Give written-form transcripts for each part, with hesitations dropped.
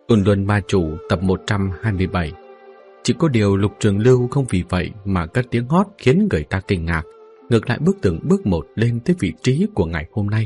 Ôn Luân Ma Chủ tập 127. Chỉ có điều Lục Trường Lưu không vì vậy mà cất tiếng hót khiến người ta kinh ngạc, ngược lại bước từng bước một lên tới vị trí của ngày hôm nay.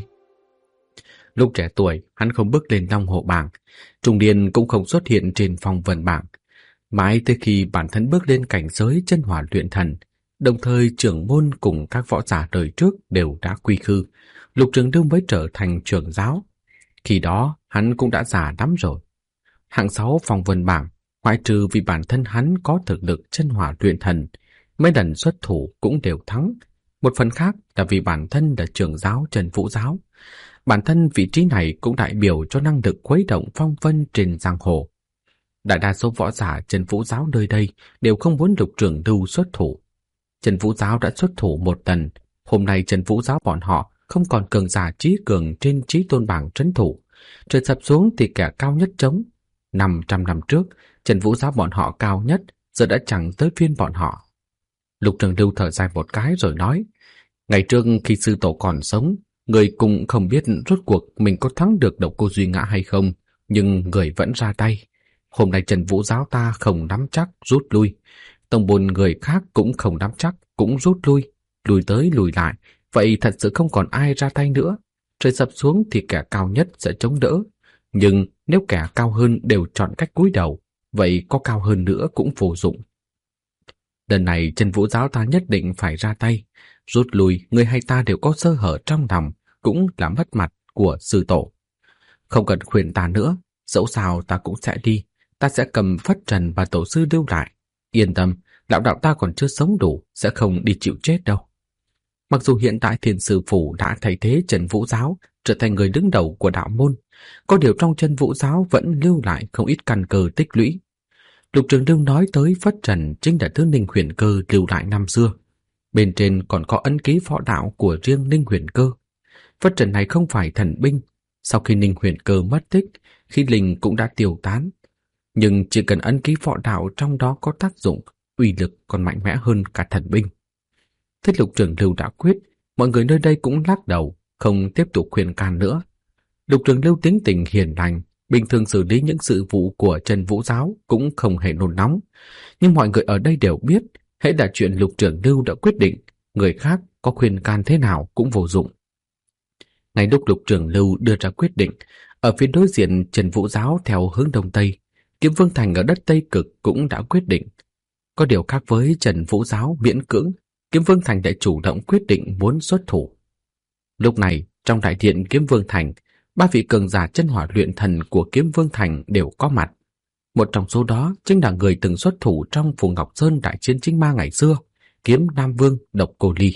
Lúc trẻ tuổi, hắn không bước lên Long Hổ bảng, trung niên cũng không xuất hiện trên phong vân bảng. Mãi tới khi bản thân bước lên cảnh giới chân hỏa luyện thần, đồng thời trưởng môn cùng các võ giả đời trước đều đã quy khư, Lục Trường Lưu mới trở thành trưởng giáo. Khi đó, hắn cũng đã già lắm rồi. Hạng 6 phong vân bảng, ngoại trừ vì bản thân hắn có thực lực chân hỏa luyện thần, mấy lần xuất thủ cũng đều thắng. Một phần khác là vì bản thân là trưởng giáo Trần Vũ giáo. Bản thân vị trí này cũng đại biểu cho năng lực khuấy động phong vân trên giang hồ. Đại đa số võ giả Trần Vũ giáo nơi đây đều không muốn Lục Trường Lưu xuất thủ. Trần Vũ giáo đã xuất thủ một lần, hôm nay Trần Vũ giáo bọn họ không còn cường giả trí cường trên Chí Tôn bảng trấn thủ. Trời sập xuống thì kẻ cao nhất chống. 500 năm trước, Trần Vũ giáo bọn họ cao nhất, giờ đã chẳng tới phiên bọn họ. Lục Trường Lưu thở dài một cái rồi nói, ngày trước khi sư tổ còn sống, người cũng không biết rốt cuộc mình có thắng được Độc Cô Duy Ngã hay không, nhưng người vẫn ra tay. Hôm nay Trần Vũ giáo ta không nắm chắc, rút lui. Tông môn người khác cũng không nắm chắc, cũng rút lui. Lùi tới lùi lại, vậy thật sự không còn ai ra tay nữa. Trời sập xuống thì kẻ cao nhất sẽ chống đỡ. Nhưng nếu kẻ cao hơn đều chọn cách cúi đầu, vậy có cao hơn nữa cũng vô dụng. Lần này Trần Vũ giáo ta nhất định phải ra tay. Rút lui, người hay ta đều có sơ hở trong lòng, cũng là mất mặt của sư tổ. Không cần khuyên ta nữa, dẫu sao ta cũng sẽ đi. Ta sẽ cầm phất trần và tổ sư lưu lại. Yên tâm, lão đạo ta còn chưa sống đủ, sẽ không đi chịu chết đâu. Mặc dù hiện tại Thiền Sư Phủ đã thay thế Trần Vũ giáo trở thành người đứng đầu của đạo môn, có điều trong Trần Vũ giáo vẫn lưu lại không ít căn cơ tích lũy. Lục Trường Lưu nói tới phất trần chính là thứ Ninh Huyền Cơ lưu lại năm xưa. Bên trên còn có ấn ký võ đạo của riêng Ninh Huyền Cơ. Phất trần này không phải thần binh, sau khi Ninh Huyền Cơ mất tích, khí linh cũng đã tiêu tán. Nhưng chỉ cần ấn ký võ đạo trong đó có tác dụng, uy lực còn mạnh mẽ hơn cả thần binh. Thế Lục Trường Lưu đã quyết, mọi người nơi đây cũng lắc đầu, không tiếp tục khuyên can nữa. Lục Trường Lưu tính tình hiền lành, bình thường xử lý những sự vụ của Trần Vũ giáo cũng không hề nôn nóng. Nhưng mọi người ở đây đều biết, hễ là chuyện Lục Trường Lưu đã quyết định, người khác có khuyên can thế nào cũng vô dụng. Ngay lúc Lục Trường Lưu đưa ra quyết định, ở phía đối diện Trần Vũ giáo theo hướng đông tây, Kiếm Vương Thành ở đất Tây Cực cũng đã quyết định. Có điều khác với Trần Vũ giáo miễn cưỡng, Kiếm Vương Thành đã chủ động quyết định muốn xuất thủ. Lúc này, trong đại điện Kiếm Vương Thành, ba vị cường giả chân hỏa luyện thần của Kiếm Vương Thành đều có mặt. Một trong số đó chính là người từng xuất thủ trong Phù Ngọc Sơn đại chiến chính ma ngày xưa, Kiếm Nam Vương Độc Cô Ly.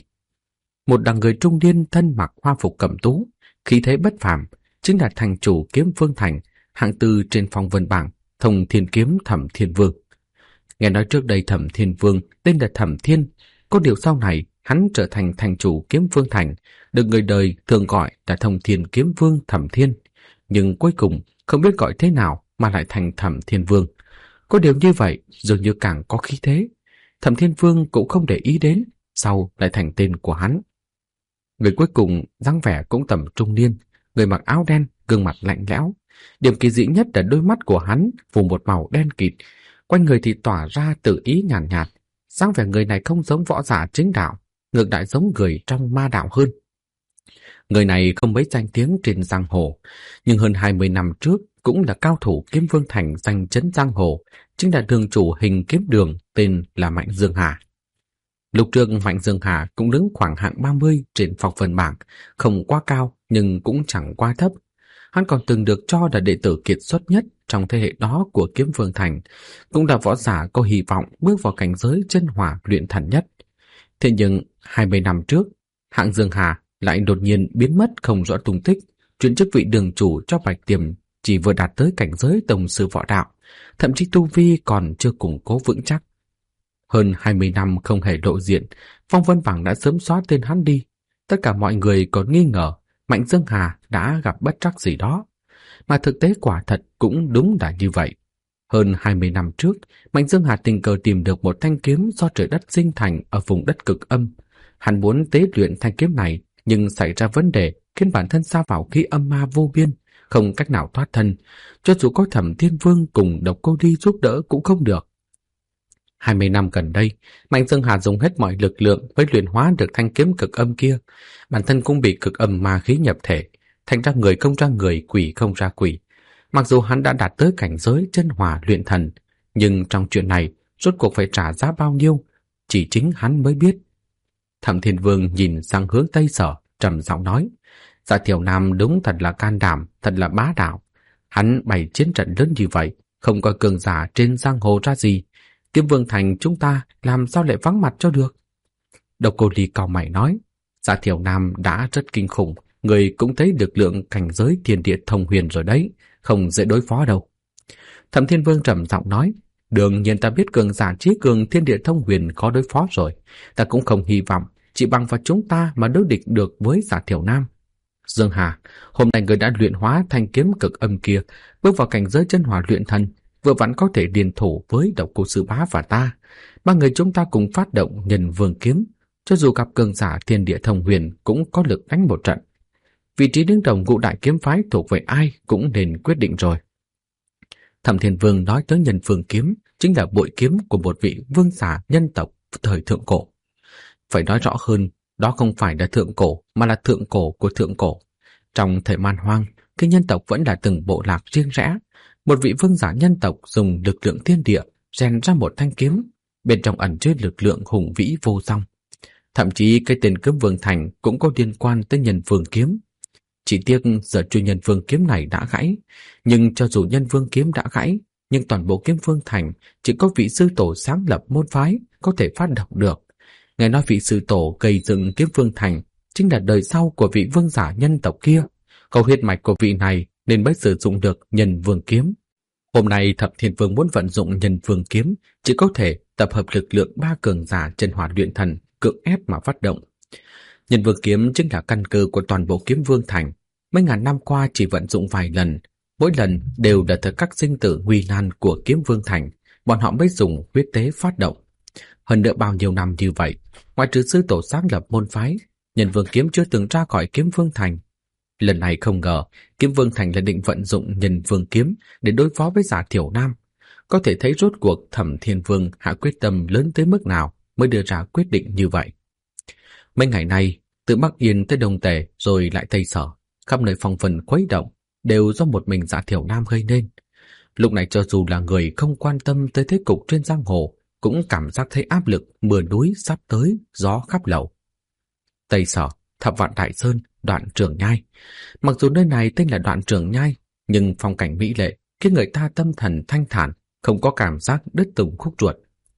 Một là người trung niên thân mặc hoa phục cẩm tú, khí thế bất phàm, chính là thành chủ Kiếm Vương Thành, hạng tư trên phong vân bảng, Thông Thiên Kiếm Thẩm Thiên Vương. Nghe nói trước đây Thẩm Thiên Vương tên là Thẩm Thiên, có điều sau này hắn trở thành thành chủ Kiếm Vương Thành, được người đời thường gọi là Thông Thiên Kiếm Vương Thẩm Thiên, nhưng cuối cùng không biết gọi thế nào mà lại thành Thẩm Thiên Vương. Có điều như vậy dường như càng có khí thế. Thẩm Thiên Vương cũng không để ý đến, sau lại thành tên của hắn. Người cuối cùng dáng vẻ cũng tầm trung niên, người mặc áo đen, gương mặt lạnh lẽo. Điểm kỳ dị nhất là đôi mắt của hắn phủ một màu đen kịt, quanh người thì tỏa ra tự ý nhàn nhạt. Dáng vẻ người này không giống võ giả chính đạo, ngược lại giống người trong ma đạo hơn. Người này không mấy danh tiếng trên giang hồ, nhưng hơn 20 năm trước cũng là cao thủ Kiếm Vương Thành danh chấn giang hồ, chính là đường chủ Hình Kiếm Đường tên là Mạnh Dương Hà. Lục trường Mạnh Dương Hà cũng đứng khoảng hạng 30 trên phong vân bảng, không quá cao nhưng cũng chẳng quá thấp. Hắn còn từng được cho là đệ tử kiệt xuất nhất trong thế hệ đó của Kiếm Vương Thành, cũng là võ giả có hy vọng bước vào cảnh giới chân hỏa luyện thần nhất. Thế nhưng 20 năm trước, hạng Dương Hà lại đột nhiên biến mất không rõ tung tích, chuyển chức vị đường chủ cho Bạch Tiềm chỉ vừa đạt tới cảnh giới tông sư võ đạo, thậm chí tu vi còn chưa củng cố vững chắc. Hơn 20 năm không hề lộ diện, phong vân bảng đã sớm xóa tên hắn đi. Tất cả mọi người còn nghi ngờ Mạnh Dương Hà đã gặp bất trắc gì đó, mà thực tế quả thật cũng đúng là như vậy. Hơn 20 năm trước, Mạnh Dương Hà tình cờ tìm được một thanh kiếm do trời đất sinh thành ở vùng đất cực âm. Hắn muốn tế luyện thanh kiếm này, nhưng xảy ra vấn đề khiến bản thân sa vào khí âm ma vô biên, không cách nào thoát thân, cho dù có Thẩm Thiên Vương cùng Độc Cô Ly giúp đỡ cũng không được. 20 năm gần đây, Mạnh Dương Hà dùng hết mọi lực lượng mới luyện hóa được thanh kiếm cực âm kia. Bản thân cũng bị cực âm ma khí nhập thể, thành ra người không ra người, quỷ không ra quỷ. Mặc dù hắn đã đạt tới cảnh giới chân hỏa luyện thần, nhưng trong chuyện này rốt cuộc phải trả giá bao nhiêu, chỉ chính hắn mới biết. Thẩm Thiên Vương nhìn sang hướng Tây Sở, trầm giọng nói: Dạ Thiểu Nam đúng thật là can đảm, thật là bá đạo. Hắn bày chiến trận lớn như vậy, không có cường giả trên giang hồ ra gì. Kiếm Vương Thành chúng ta làm sao lại vắng mặt cho được? Độc Cô Ly cau mày nói: Dạ Thiểu Nam đã rất kinh khủng, người cũng thấy được lượng cảnh giới thiên địa thông huyền rồi đấy, không dễ đối phó đâu. Thẩm Thiên Vương trầm giọng nói: Đương nhiên ta biết cường giả trí cường thiên địa thông huyền khó đối phó rồi, ta cũng không hy vọng chỉ bằng vào chúng ta mà đối địch được với Dạ Thiểu Nam. Dương Hà, hôm nay người đã luyện hóa thanh kiếm cực âm kia, bước vào cảnh giới chân hỏa luyện thần, vừa vặn có thể liên thủ với Độc Cô Sư Bá và ta. Ba người chúng ta cùng phát động Nhân Vương kiếm, cho dù gặp cường giả thiên địa thông huyền cũng có lực đánh một trận. Vị trí đứng đầu ngũ đại kiếm phái thuộc về ai cũng nên quyết định rồi. Thẩm Thiên Vương nói tới Nhân Vương kiếm chính là bội kiếm của một vị vương giả nhân tộc thời thượng cổ. Phải nói rõ hơn, đó không phải là thượng cổ mà là thượng cổ của thượng cổ. Trong thời man hoang, khi nhân tộc vẫn là từng bộ lạc riêng rẽ, một vị vương giả nhân tộc dùng lực lượng thiên địa rèn ra một thanh kiếm, bên trong ẩn chứa lực lượng hùng vĩ vô song. Thậm chí cái tên Kiếm Vương Thành cũng có liên quan tới Nhân Vương kiếm. Chỉ tiếc giờ chuôi Nhân Vương kiếm này đã gãy, nhưng cho dù Nhân Vương kiếm đã gãy, nhưng toàn bộ Kiếm Vương Thành chỉ có vị sư tổ sáng lập môn phái có thể phát động được. Nghe nói vị sư tổ gây dựng Kiếm Vương Thành chính là đời sau của vị vương giả nhân tộc kia. Câu huyết mạch của vị này nên mới sử dụng được Nhân Vương kiếm. Hôm nay Thẩm Thiên Vương muốn vận dụng Nhân Vương kiếm, chỉ có thể tập hợp lực lượng 3 cường giả chân hỏa luyện thần cưỡng ép mà phát động. Nhân Vương kiếm chính là căn cơ của toàn bộ Kiếm Vương Thành. Mấy ngàn năm qua chỉ vận dụng vài lần, mỗi lần đều là thời khắc sinh tử nguy nan của Kiếm Vương Thành, bọn họ mới dùng huyết tế phát động. Hơn nữa bao nhiêu năm như vậy, ngoại trừ sư tổ sáng lập môn phái, Nhân Vương kiếm chưa từng ra khỏi Kiếm Vương Thành. Lần này không ngờ, Kiếm Vương Thành là định vận dụng Nhân Vương kiếm để đối phó với Dạ Thiểu Nam. Có thể thấy rốt cuộc Thẩm Thiên Vương hạ quyết tâm lớn tới mức nào mới đưa ra quyết định như vậy. Mấy ngày nay, từ Bắc Yên tới Đông Tề rồi lại Tây Sở, khắp nơi phong vân khuấy động đều do một mình Dạ Thiểu Nam gây nên. Lúc này cho dù là người không quan tâm tới thế cục trên giang hồ, cũng cảm giác thấy áp lực mưa núi sắp tới, gió khắp lầu. Tây Sở, Thập Vạn Đại Sơn, Đoạn Trường Nhai. Mặc dù nơi này tên là Đoạn Trường Nhai, nhưng phong cảnh mỹ lệ khiến người ta tâm thần thanh thản, không có cảm giác đứt từng khúc ruột.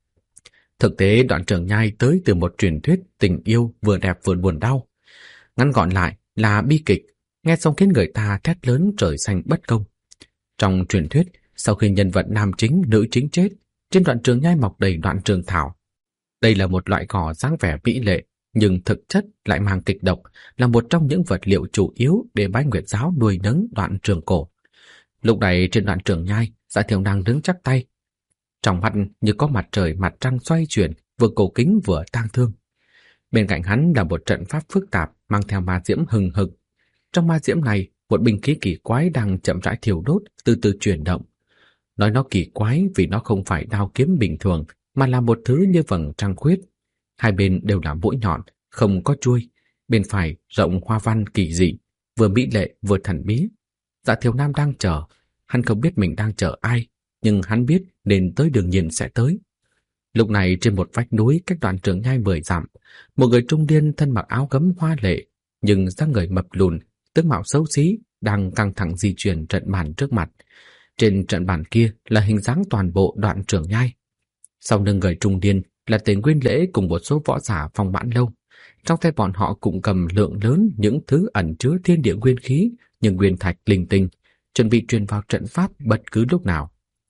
Thực tế Đoạn Trường Nhai tới từ một truyền thuyết tình yêu vừa đẹp vừa buồn đau. Ngắn gọn lại là bi kịch, nghe xong khiến người ta thét lớn trời xanh bất công. Trong truyền thuyết, sau khi nhân vật nam chính, nữ chính chết, trên Đoạn Trường Nhai mọc đầy đoạn trường thảo. Đây là một loại cỏ dáng vẻ mỹ lệ, nhưng thực chất lại mang kịch độc, là một trong những vật liệu chủ yếu để Bái Nguyệt giáo nuôi nấng Đoạn Trường cổ. Lúc này trên Đoạn Trường Nhai, Dạ Thiểu Năng đứng chắp tay, trong mắt như có mặt trời mặt trăng xoay chuyển, vừa cổ kính vừa tang thương. Bên cạnh hắn là một trận pháp phức tạp mang theo ma diễm hừng hực. Trong ma diễm này, một binh khí kỳ quái đang chậm rãi thiêu đốt, từ từ chuyển động. Nói nó kỳ quái vì nó không phải đao kiếm bình thường, mà là một thứ như vầng trăng khuyết. Hai bên đều là mũi nhọn, không có chuôi. Bên phải rộng hoa văn kỳ dị, vừa mỹ lệ vừa thần bí. Dạ Thiểu Nam đang chờ. Hắn không biết mình đang chờ ai, nhưng hắn biết nên tới đương nhiên sẽ tới. Lúc này trên một vách núi cách Đoạn Trường Nhai 10 dặm, một người trung niên thân mặc áo gấm hoa lệ, nhưng dáng người mập lùn, tướng mạo xấu xí, đang căng thẳng di chuyển trận bàn trước mặt. Trên trận bàn kia là hình dáng toàn bộ Đoạn Trường Nhai. Sau lưng người trung niên là Tề Nguyên Lễ cùng một số võ giả Phong Mãn Lâu. Trong tay bọn họ cũng cầm lượng lớn những thứ ẩn chứa thiên địa nguyên khí, nhưng nguyên thạch linh tinh, chuẩn bị truyền vào trận pháp bất cứ lúc nào.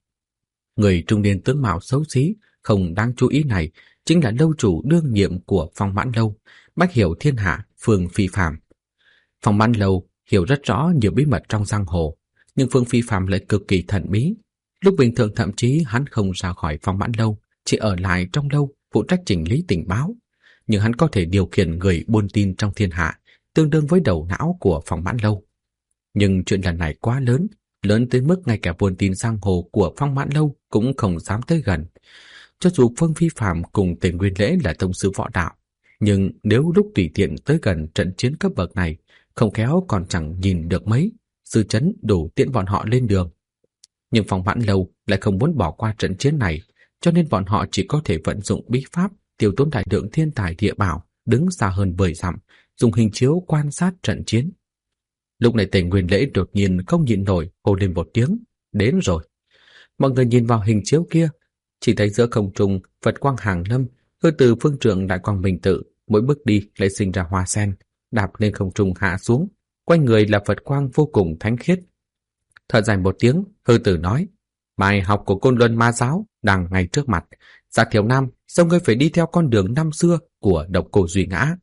Người trung niên tướng mạo xấu xí không đáng chú ý này chính là lâu chủ đương nhiệm của Phong Mãn Lâu, bách hiểu thiên hạ, Phương Phi Phàm. Phong Mãn Lâu hiểu rất rõ nhiều bí mật trong giang hồ, nhưng Phương Phi Phàm lại cực kỳ thần bí. Lúc bình thường thậm chí hắn không ra khỏi Phong Mãn Lâu, chỉ ở lại trong lâu phụ trách chỉnh lý tình báo. Nhưng hắn có thể điều khiển người buôn tin trong thiên hạ, tương đương với đầu não của Phong Mãn Lâu. Nhưng chuyện lần này quá lớn, lớn tới mức ngay cả buôn tin giang hồ của Phong Mãn Lâu cũng không dám tới gần. Cho dù Phương Phi Phạm cùng Tề Nguyên Lễ là tông sư võ đạo, nhưng nếu lúc tùy tiện tới gần trận chiến cấp bậc này, không khéo còn chẳng nhìn được mấy, dư chấn đủ tiễn bọn họ lên đường. Nhưng Phong Mãn Lâu lại không muốn bỏ qua trận chiến này, cho nên bọn họ chỉ có thể vận dụng bí pháp tiêu tốn đại lượng thiên tài địa bảo, đứng xa hơn 10 dặm, dùng hình chiếu quan sát trận chiến. Lúc này Tề Nguyên Lễ đột nhiên không nhịn nổi hô lên một tiếng, đến rồi. Mọi người nhìn vào hình chiếu kia, chỉ thấy giữa không trung Phật quang hàng lâm, hư từ phương trượng đại quang minh tự, mỗi bước đi lại sinh ra hoa sen, đạp lên không trung hạ xuống, quanh người là Phật quang vô cùng thánh khiết. Thở dài một tiếng, hư tử nói, bài học của Côn Luân Ma giáo đang ngay trước mặt. Dạ Thiểu Nam, sao ngươi phải đi theo con đường năm xưa của Độc Cô Duy Ngã?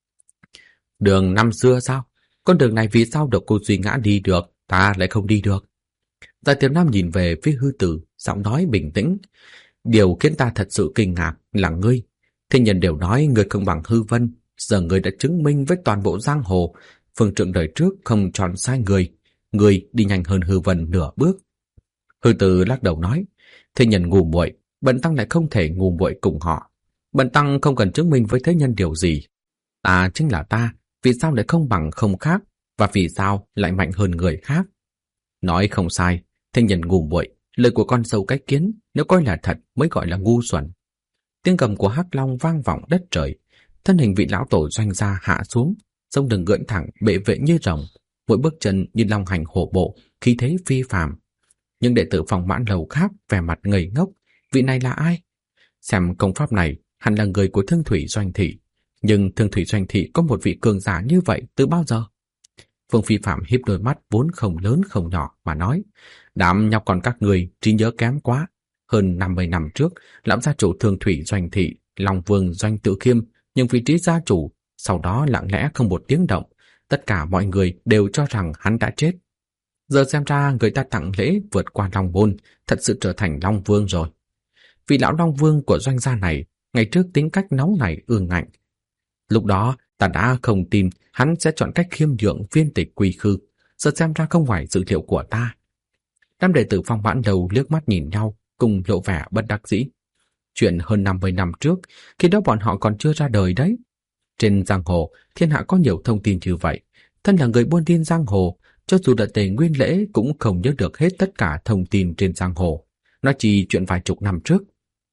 Đường năm xưa sao? Con đường này vì sao Độc Cô Duy Ngã đi được, ta lại không đi được? Dạ Thiểu Nam nhìn về phía hư tử, giọng nói bình tĩnh. Điều khiến ta thật sự kinh ngạc là ngươi. Thiên nhân đều nói ngươi không bằng Hư Vân, giờ ngươi đã chứng minh với toàn bộ giang hồ, phương trượng đời trước không chọn sai người. Ngươi đi nhanh hơn Hư Vân nửa bước. Hư tử lắc đầu nói, thiên nhân ngu muội, bần tăng lại không thể ngu muội cùng họ. Bần tăng không cần chứng minh với thế nhân điều gì. Ta chính là ta, vì sao lại không bằng không khác, và vì sao lại mạnh hơn người khác? Nói không sai, thiên nhân ngu muội, lời của con sâu cái kiến nếu coi là thật mới gọi là ngu xuẩn. Tiếng gầm của hắc long vang vọng đất trời, thân hình vị lão tổ Doanh gia hạ xuống, sông đường gợn thẳng, bệ vệ như rồng, mỗi bước chân như long hành hổ bộ, khí thế phi phàm. Nhưng đệ tử Phong Mãn Lâu khác vẻ mặt ngây ngốc, vị này là ai? Xem công pháp này hẳn là người của Thương Thủy Doanh thị, nhưng Thương Thủy Doanh thị có một vị cường giả như vậy từ bao giờ? Phương Phi Phạm híp đôi mắt vốn không lớn không nhỏ mà nói, đám nhóc con các người trí nhớ kém quá. Hơn 50 năm trước, lão gia chủ Thương Thủy Doanh thị, Long Vương Doanh Tự Khiêm, nhưng vị trí gia chủ, sau đó lặng lẽ không một tiếng động, tất cả mọi người đều cho rằng hắn đã chết. Giờ xem ra người ta tặng lễ vượt qua Long Môn, thật sự trở thành Long Vương rồi. Vị lão Long Vương của Doanh gia này, ngày trước tính cách nóng nảy ương ngạnh. Lúc đó, ta đã không tin hắn sẽ chọn cách khiêm nhượng viên tịch quy khư, giờ xem ra không ngoài dự liệu của ta. Đám đệ tử Phong Mãn Lâu liếc mắt nhìn nhau, cùng lộ vẻ bất đắc dĩ. Chuyện hơn 50 năm trước, khi đó bọn họ còn chưa ra đời đấy. Trên giang hồ, thiên hạ có nhiều thông tin như vậy. Thân là người buôn tin giang hồ, cho dù là Tề Nguyên Lễ cũng không nhớ được hết tất cả thông tin trên giang hồ. Nói chỉ chuyện vài chục năm trước.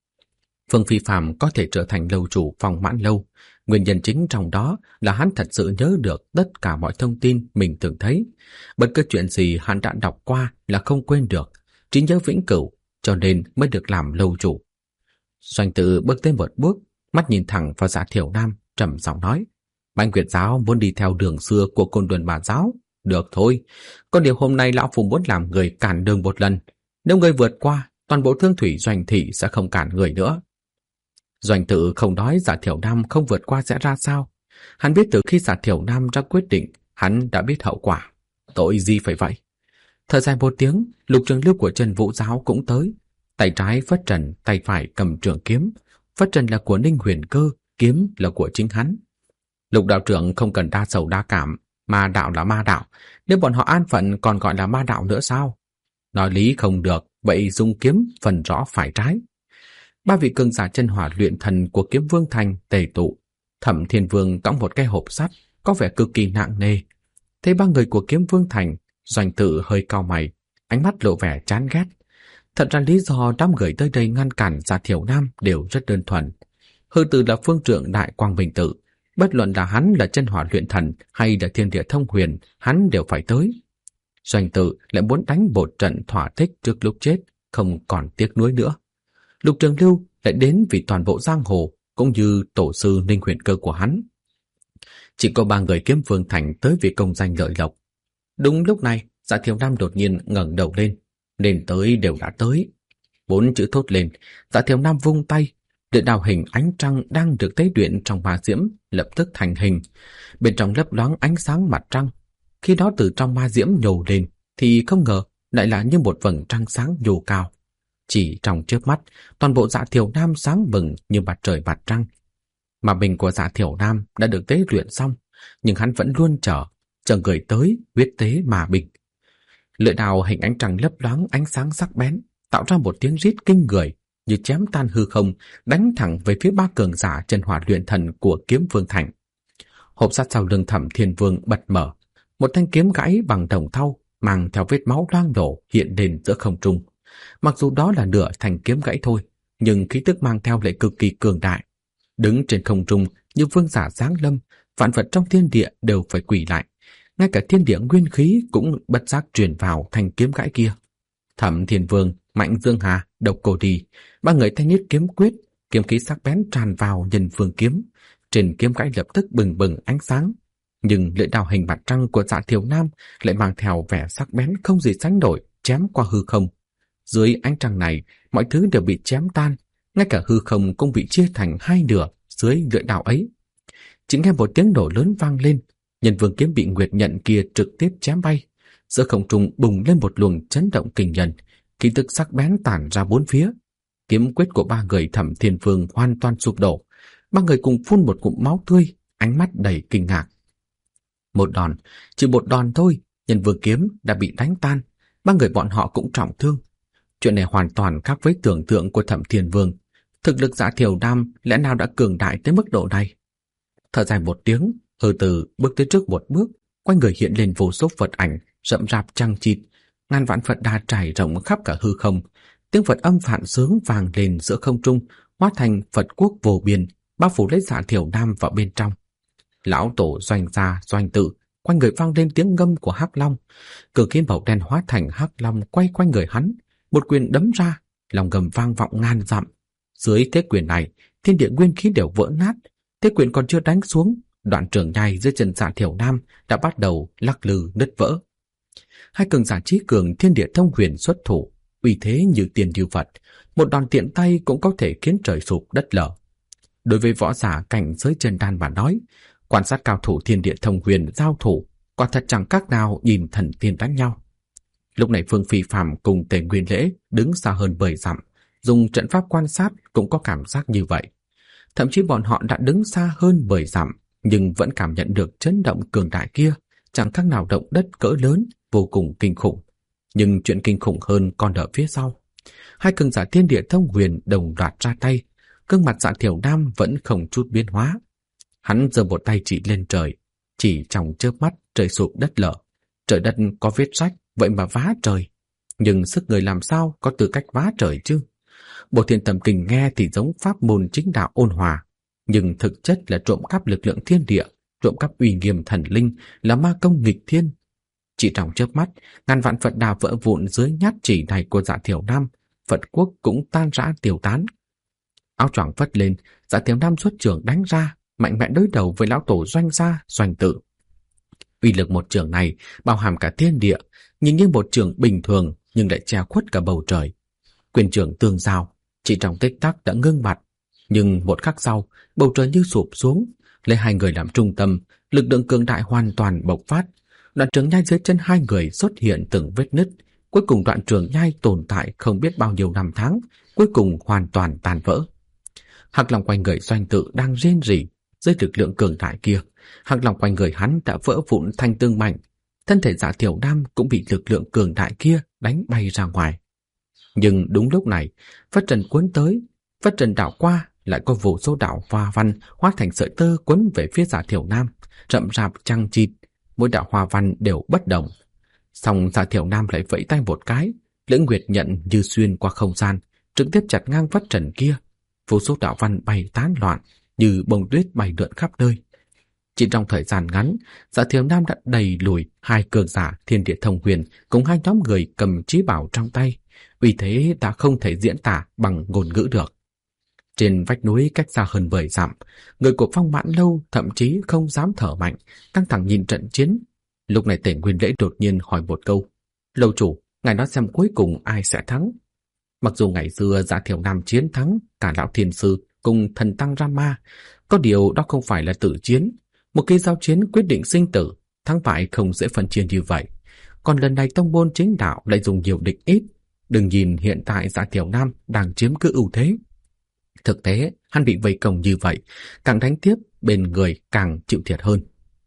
Phương Phi Phạm có thể trở thành lâu chủ Phong Mãn Lâu. Nguyên nhân chính trong đó là hắn thật sự nhớ được tất cả mọi thông tin mình từng thấy. Bất cứ chuyện gì hắn đã đọc qua là không quên được, trí nhớ vĩnh cửu, cho nên mới được làm lâu chủ. Doanh Tử bước tới một bước, mắt nhìn thẳng vào Dạ Thiểu Nam, trầm giọng nói, Bạch Nguyệt giáo muốn đi theo đường xưa của Côn Luân Ma giáo. Được thôi, có điều hôm nay lão phu muốn làm người cản đường một lần. Nếu người vượt qua, toàn bộ Thương Thủy Doanh thị sẽ không cản người nữa. Doanh Tử không nói Dạ Thiểu Nam không vượt qua sẽ ra sao. Hắn biết từ khi Dạ Thiểu Nam ra quyết định, hắn đã biết hậu quả. Tội gì phải vậy? Thở dài một tiếng, Lục Trường Lưu của Trần Vũ giáo cũng tới. Tay trái phất trần, tay phải cầm trường kiếm. Phất trần là của Ninh Huyền Cơ, kiếm là của chính hắn. Lục đạo trưởng không cần đa sầu đa cảm, ma đạo là ma đạo. Nếu bọn họ an phận còn gọi là ma đạo nữa sao? Nói lý không được, vậy dùng kiếm phần rõ phải trái. Ba vị cường giả chân hỏa luyện thần của Kiếm Vương Thành tề tụ. Thẩm Thiên Vương cõng một cái hộp sắt, có vẻ cực kỳ nặng nề. Thấy ba người của Kiếm Vương Thành, Doanh Tử hơi cau mày, ánh mắt lộ vẻ chán ghét. Thật ra lý do đám người tới đây ngăn cản Dạ Thiểu Nam đều rất đơn thuần. Hư Tử là phương trượng Đại Quang Bình Tự, bất luận là hắn là chân hỏa luyện thần hay là thiên địa thông huyền, hắn đều phải tới. Doanh Tử lại muốn đánh một trận thỏa thích trước lúc chết, không còn tiếc nuối nữa. Lục Trường Lưu lại đến vì toàn bộ giang hồ, cũng như tổ sư Ninh Huyền Cơ của hắn. Chỉ có ba người Kiếm Vương Thành tới vì công danh lợi lộc. Đúng lúc này, Dạ Thiểu Nam đột nhiên ngẩng đầu lên, nên tới đều đã tới. 4 chữ thốt lên, Dạ Thiểu Nam vung tay, điện đào hình ánh trăng đang được tế luyện trong ma diễm lập tức thành hình, bên trong lấp loáng ánh sáng mặt trăng. Khi đó từ trong ma diễm nhô lên, thì không ngờ lại là như một vầng trăng sáng nhô cao. Chỉ trong chớp mắt, toàn bộ Dạ Thiểu Nam sáng bừng như mặt trời mặt trăng. Mà bình của Dạ Thiểu Nam đã được tế luyện xong, nhưng hắn vẫn luôn chờ. chờ người tới huyết tế mà bình. Lưỡi đao hình ánh trăng lấp loáng ánh sáng sắc bén, tạo ra một tiếng rít kinh người, như chém tan hư không, đánh thẳng về phía ba cường giả chân hỏa luyện thần của Kiếm Vương Thành. Hộp sắt sau lưng Thẩm Thiên Vương bật mở, một thanh kiếm gãy bằng đồng thau mang theo vết máu loang lổ hiện lên giữa không trung. Mặc dù đó là nửa thanh kiếm gãy thôi, nhưng khí tức mang theo lại cực kỳ cường đại. Đứng trên không trung như vương giả giáng lâm, vạn vật trong thiên địa đều phải quỳ lại. Ngay cả thiên địa nguyên khí cũng bất giác truyền vào thanh kiếm gãy kia. Thẩm Thiên Vương, Mạnh Dương Hà, Độc Cô Đi, ba người thanh niết kiếm quyết, kiếm khí sắc bén tràn vào Nhân Vương kiếm. Trên kiếm gãy lập tức bừng bừng ánh sáng, nhưng lưỡi đao hình mặt trăng của Dạ Thiều Nam lại mang theo vẻ sắc bén không gì sánh nổi, chém qua hư không. Dưới ánh trăng này, mọi thứ đều bị chém tan, ngay cả hư không cũng bị chia thành hai nửa dưới lưỡi đao ấy. Chỉ nghe một tiếng nổ lớn vang lên, Nhân Vương kiếm bị Nguyệt Nhận kia trực tiếp chém bay. Giữa không trung bùng lên một luồng chấn động kinh nhân, khí tức sắc bén tản ra bốn phía. Kiếm quyết của ba người Thẩm Thiên Vương hoàn toàn sụp đổ. Ba người cùng phun một ngụm máu tươi, ánh mắt đầy kinh ngạc. Một đòn, chỉ một đòn thôi, Nhân Vương kiếm đã bị đánh tan, ba người bọn họ cũng trọng thương. Chuyện này hoàn toàn khác với tưởng tượng của Thẩm Thiên Vương. Thực lực Dạ Thiều Nam lẽ nào đã cường đại tới mức độ này? Thở dài một tiếng, Hư Từ bước tới trước một bước, quanh người hiện lên vô số Phật ảnh rậm rạp chằng chịt, ngàn vạn Phật đà trải rộng khắp cả hư không. Tiếng Phật âm phạn sướng vang lên giữa không trung, hóa thành Phật quốc vô biên, bao phủ lấy Dạ Thiều Nam vào bên trong. Lão tổ Doanh gia, Doanh tự, quanh người vang lên tiếng ngâm của Hắc Long. Cử kiếm màu đen hóa thành Hắc Long quay quanh người hắn, một quyền đấm ra, lòng gầm vang vọng ngàn dặm. Dưới thế quyền này, thiên địa nguyên khí đều vỡ nát. Thế quyền còn chưa đánh xuống, đoạn trường nhai dưới chân Dạ Thiều Nam đã bắt đầu lắc lư nứt vỡ. Hai cường giả trí cường thiên địa thông huyền xuất thủ, uy thế như tiền như Phật, một đòn tiện tay cũng có thể khiến trời sụp đất lở. Đối với võ giả cảnh giới chân đan mà nói, quan sát cao thủ thiên địa thông huyền giao thủ, quả thật chẳng khác nào nhìn thần tiên đánh nhau. Lúc này Phương Phi Phàm cùng Tề Nguyên Lễ đứng xa hơn 10 dặm, dùng trận pháp quan sát cũng có cảm giác như vậy. Thậm chí bọn họ đã đứng xa hơn 10 dặm, nhưng vẫn cảm nhận được chấn động cường đại kia, chẳng khác nào động đất cỡ lớn, vô cùng kinh khủng. Nhưng chuyện kinh khủng hơn còn ở phía sau. Hai cường giả thiên địa thông huyền đồng loạt ra tay, gương mặt Dạ Thiều Nam vẫn không chút biến hóa. Hắn giơ một tay chỉ lên trời, chỉ trong chớp mắt trời sụp đất lở. Trời đất có vết rách, vậy mà vá trời. Nhưng sức người làm sao có tư cách vá trời chứ? Bộ Thiên Tâm Kinh nghe thì giống pháp môn chính đạo ôn hòa, nhưng thực chất là trộm cắp lực lượng thiên địa, trộm cắp uy nghiêm thần linh, là ma công nghịch thiên. Chỉ trong chớp mắt, ngàn vạn Phật đà vỡ vụn dưới nhát chỉ này của Dạ Thiều Nam, Phật quốc cũng tan rã tiêu tán. Áo choàng phất lên, Dạ Thiều Nam xuất chưởng đánh ra, mạnh mẽ đối đầu với lão tổ Doanh gia, Doanh tự. Uy lực một chưởng này bao hàm cả thiên địa, nhìn như một chưởng bình thường nhưng lại che khuất cả bầu trời. Quyền chưởng tương giao, chỉ trong tích tắc đã ngưng bặt, nhưng một khắc sau, bầu trời như sụp xuống, lấy hai người làm trung tâm, lực lượng cường đại hoàn toàn bộc phát. Đoạn trường nhai dưới chân hai người xuất hiện từng vết nứt, cuối cùng đoạn trường nhai tồn tại không biết bao nhiêu năm tháng, cuối cùng hoàn toàn tàn vỡ. Hắc Long quanh người Doanh tự đang rên rỉ dưới lực lượng cường đại kia, Hắc Long quanh người hắn đã vỡ vụn thành từng mảnh, thân thể Dạ Thiều Nam cũng bị lực lượng cường đại kia đánh bay ra ngoài. Nhưng đúng lúc này, phất trần cuốn tới, phất trần đảo qua, lại có vô số đạo hoa văn hóa thành sợi tơ quấn về phía Dạ Thiều Nam, rậm rạp chằng chịt, mỗi đạo hoa văn đều bất đồng. Song Dạ Thiều Nam lại vẫy tay một cái, lưỡi nguyệt nhận như xuyên qua không gian, trực tiếp chặt ngang phất trần kia. Vô số đạo văn bay tán loạn, như bông tuyết bay lượn khắp nơi. Chỉ trong thời gian ngắn, Dạ Thiều Nam đã đẩy lùi hai cường giả thiên địa thông huyền cùng hai nhóm người cầm chí bảo trong tay. Uy thế đã không thể diễn tả bằng ngôn ngữ được. Trên vách núi cách xa hơn 10 dặm, người của Phong Mãn Lâu thậm chí không dám thở mạnh, căng thẳng nhìn trận chiến. Lúc này Tề Nguyên Lễ đột nhiên hỏi một câu: "Lâu chủ, ngài nói xem cuối cùng ai sẽ thắng?" Mặc dù ngày xưa Dạ Thiều Nam chiến thắng cả lão thiên sư cùng thần tăng Rama, có điều đó không phải là tử chiến. Một khi giao chiến quyết định sinh tử, thắng bại không dễ phân chia như vậy. Còn lần này tông môn chính đạo lại dùng nhiều địch ít. Đừng nhìn hiện tại Dạ Thiều Nam đang chiếm cứ ưu thế. Thực tế, hắn bị vây công như vậy, càng đánh tiếp, bên người càng chịu thiệt hơn.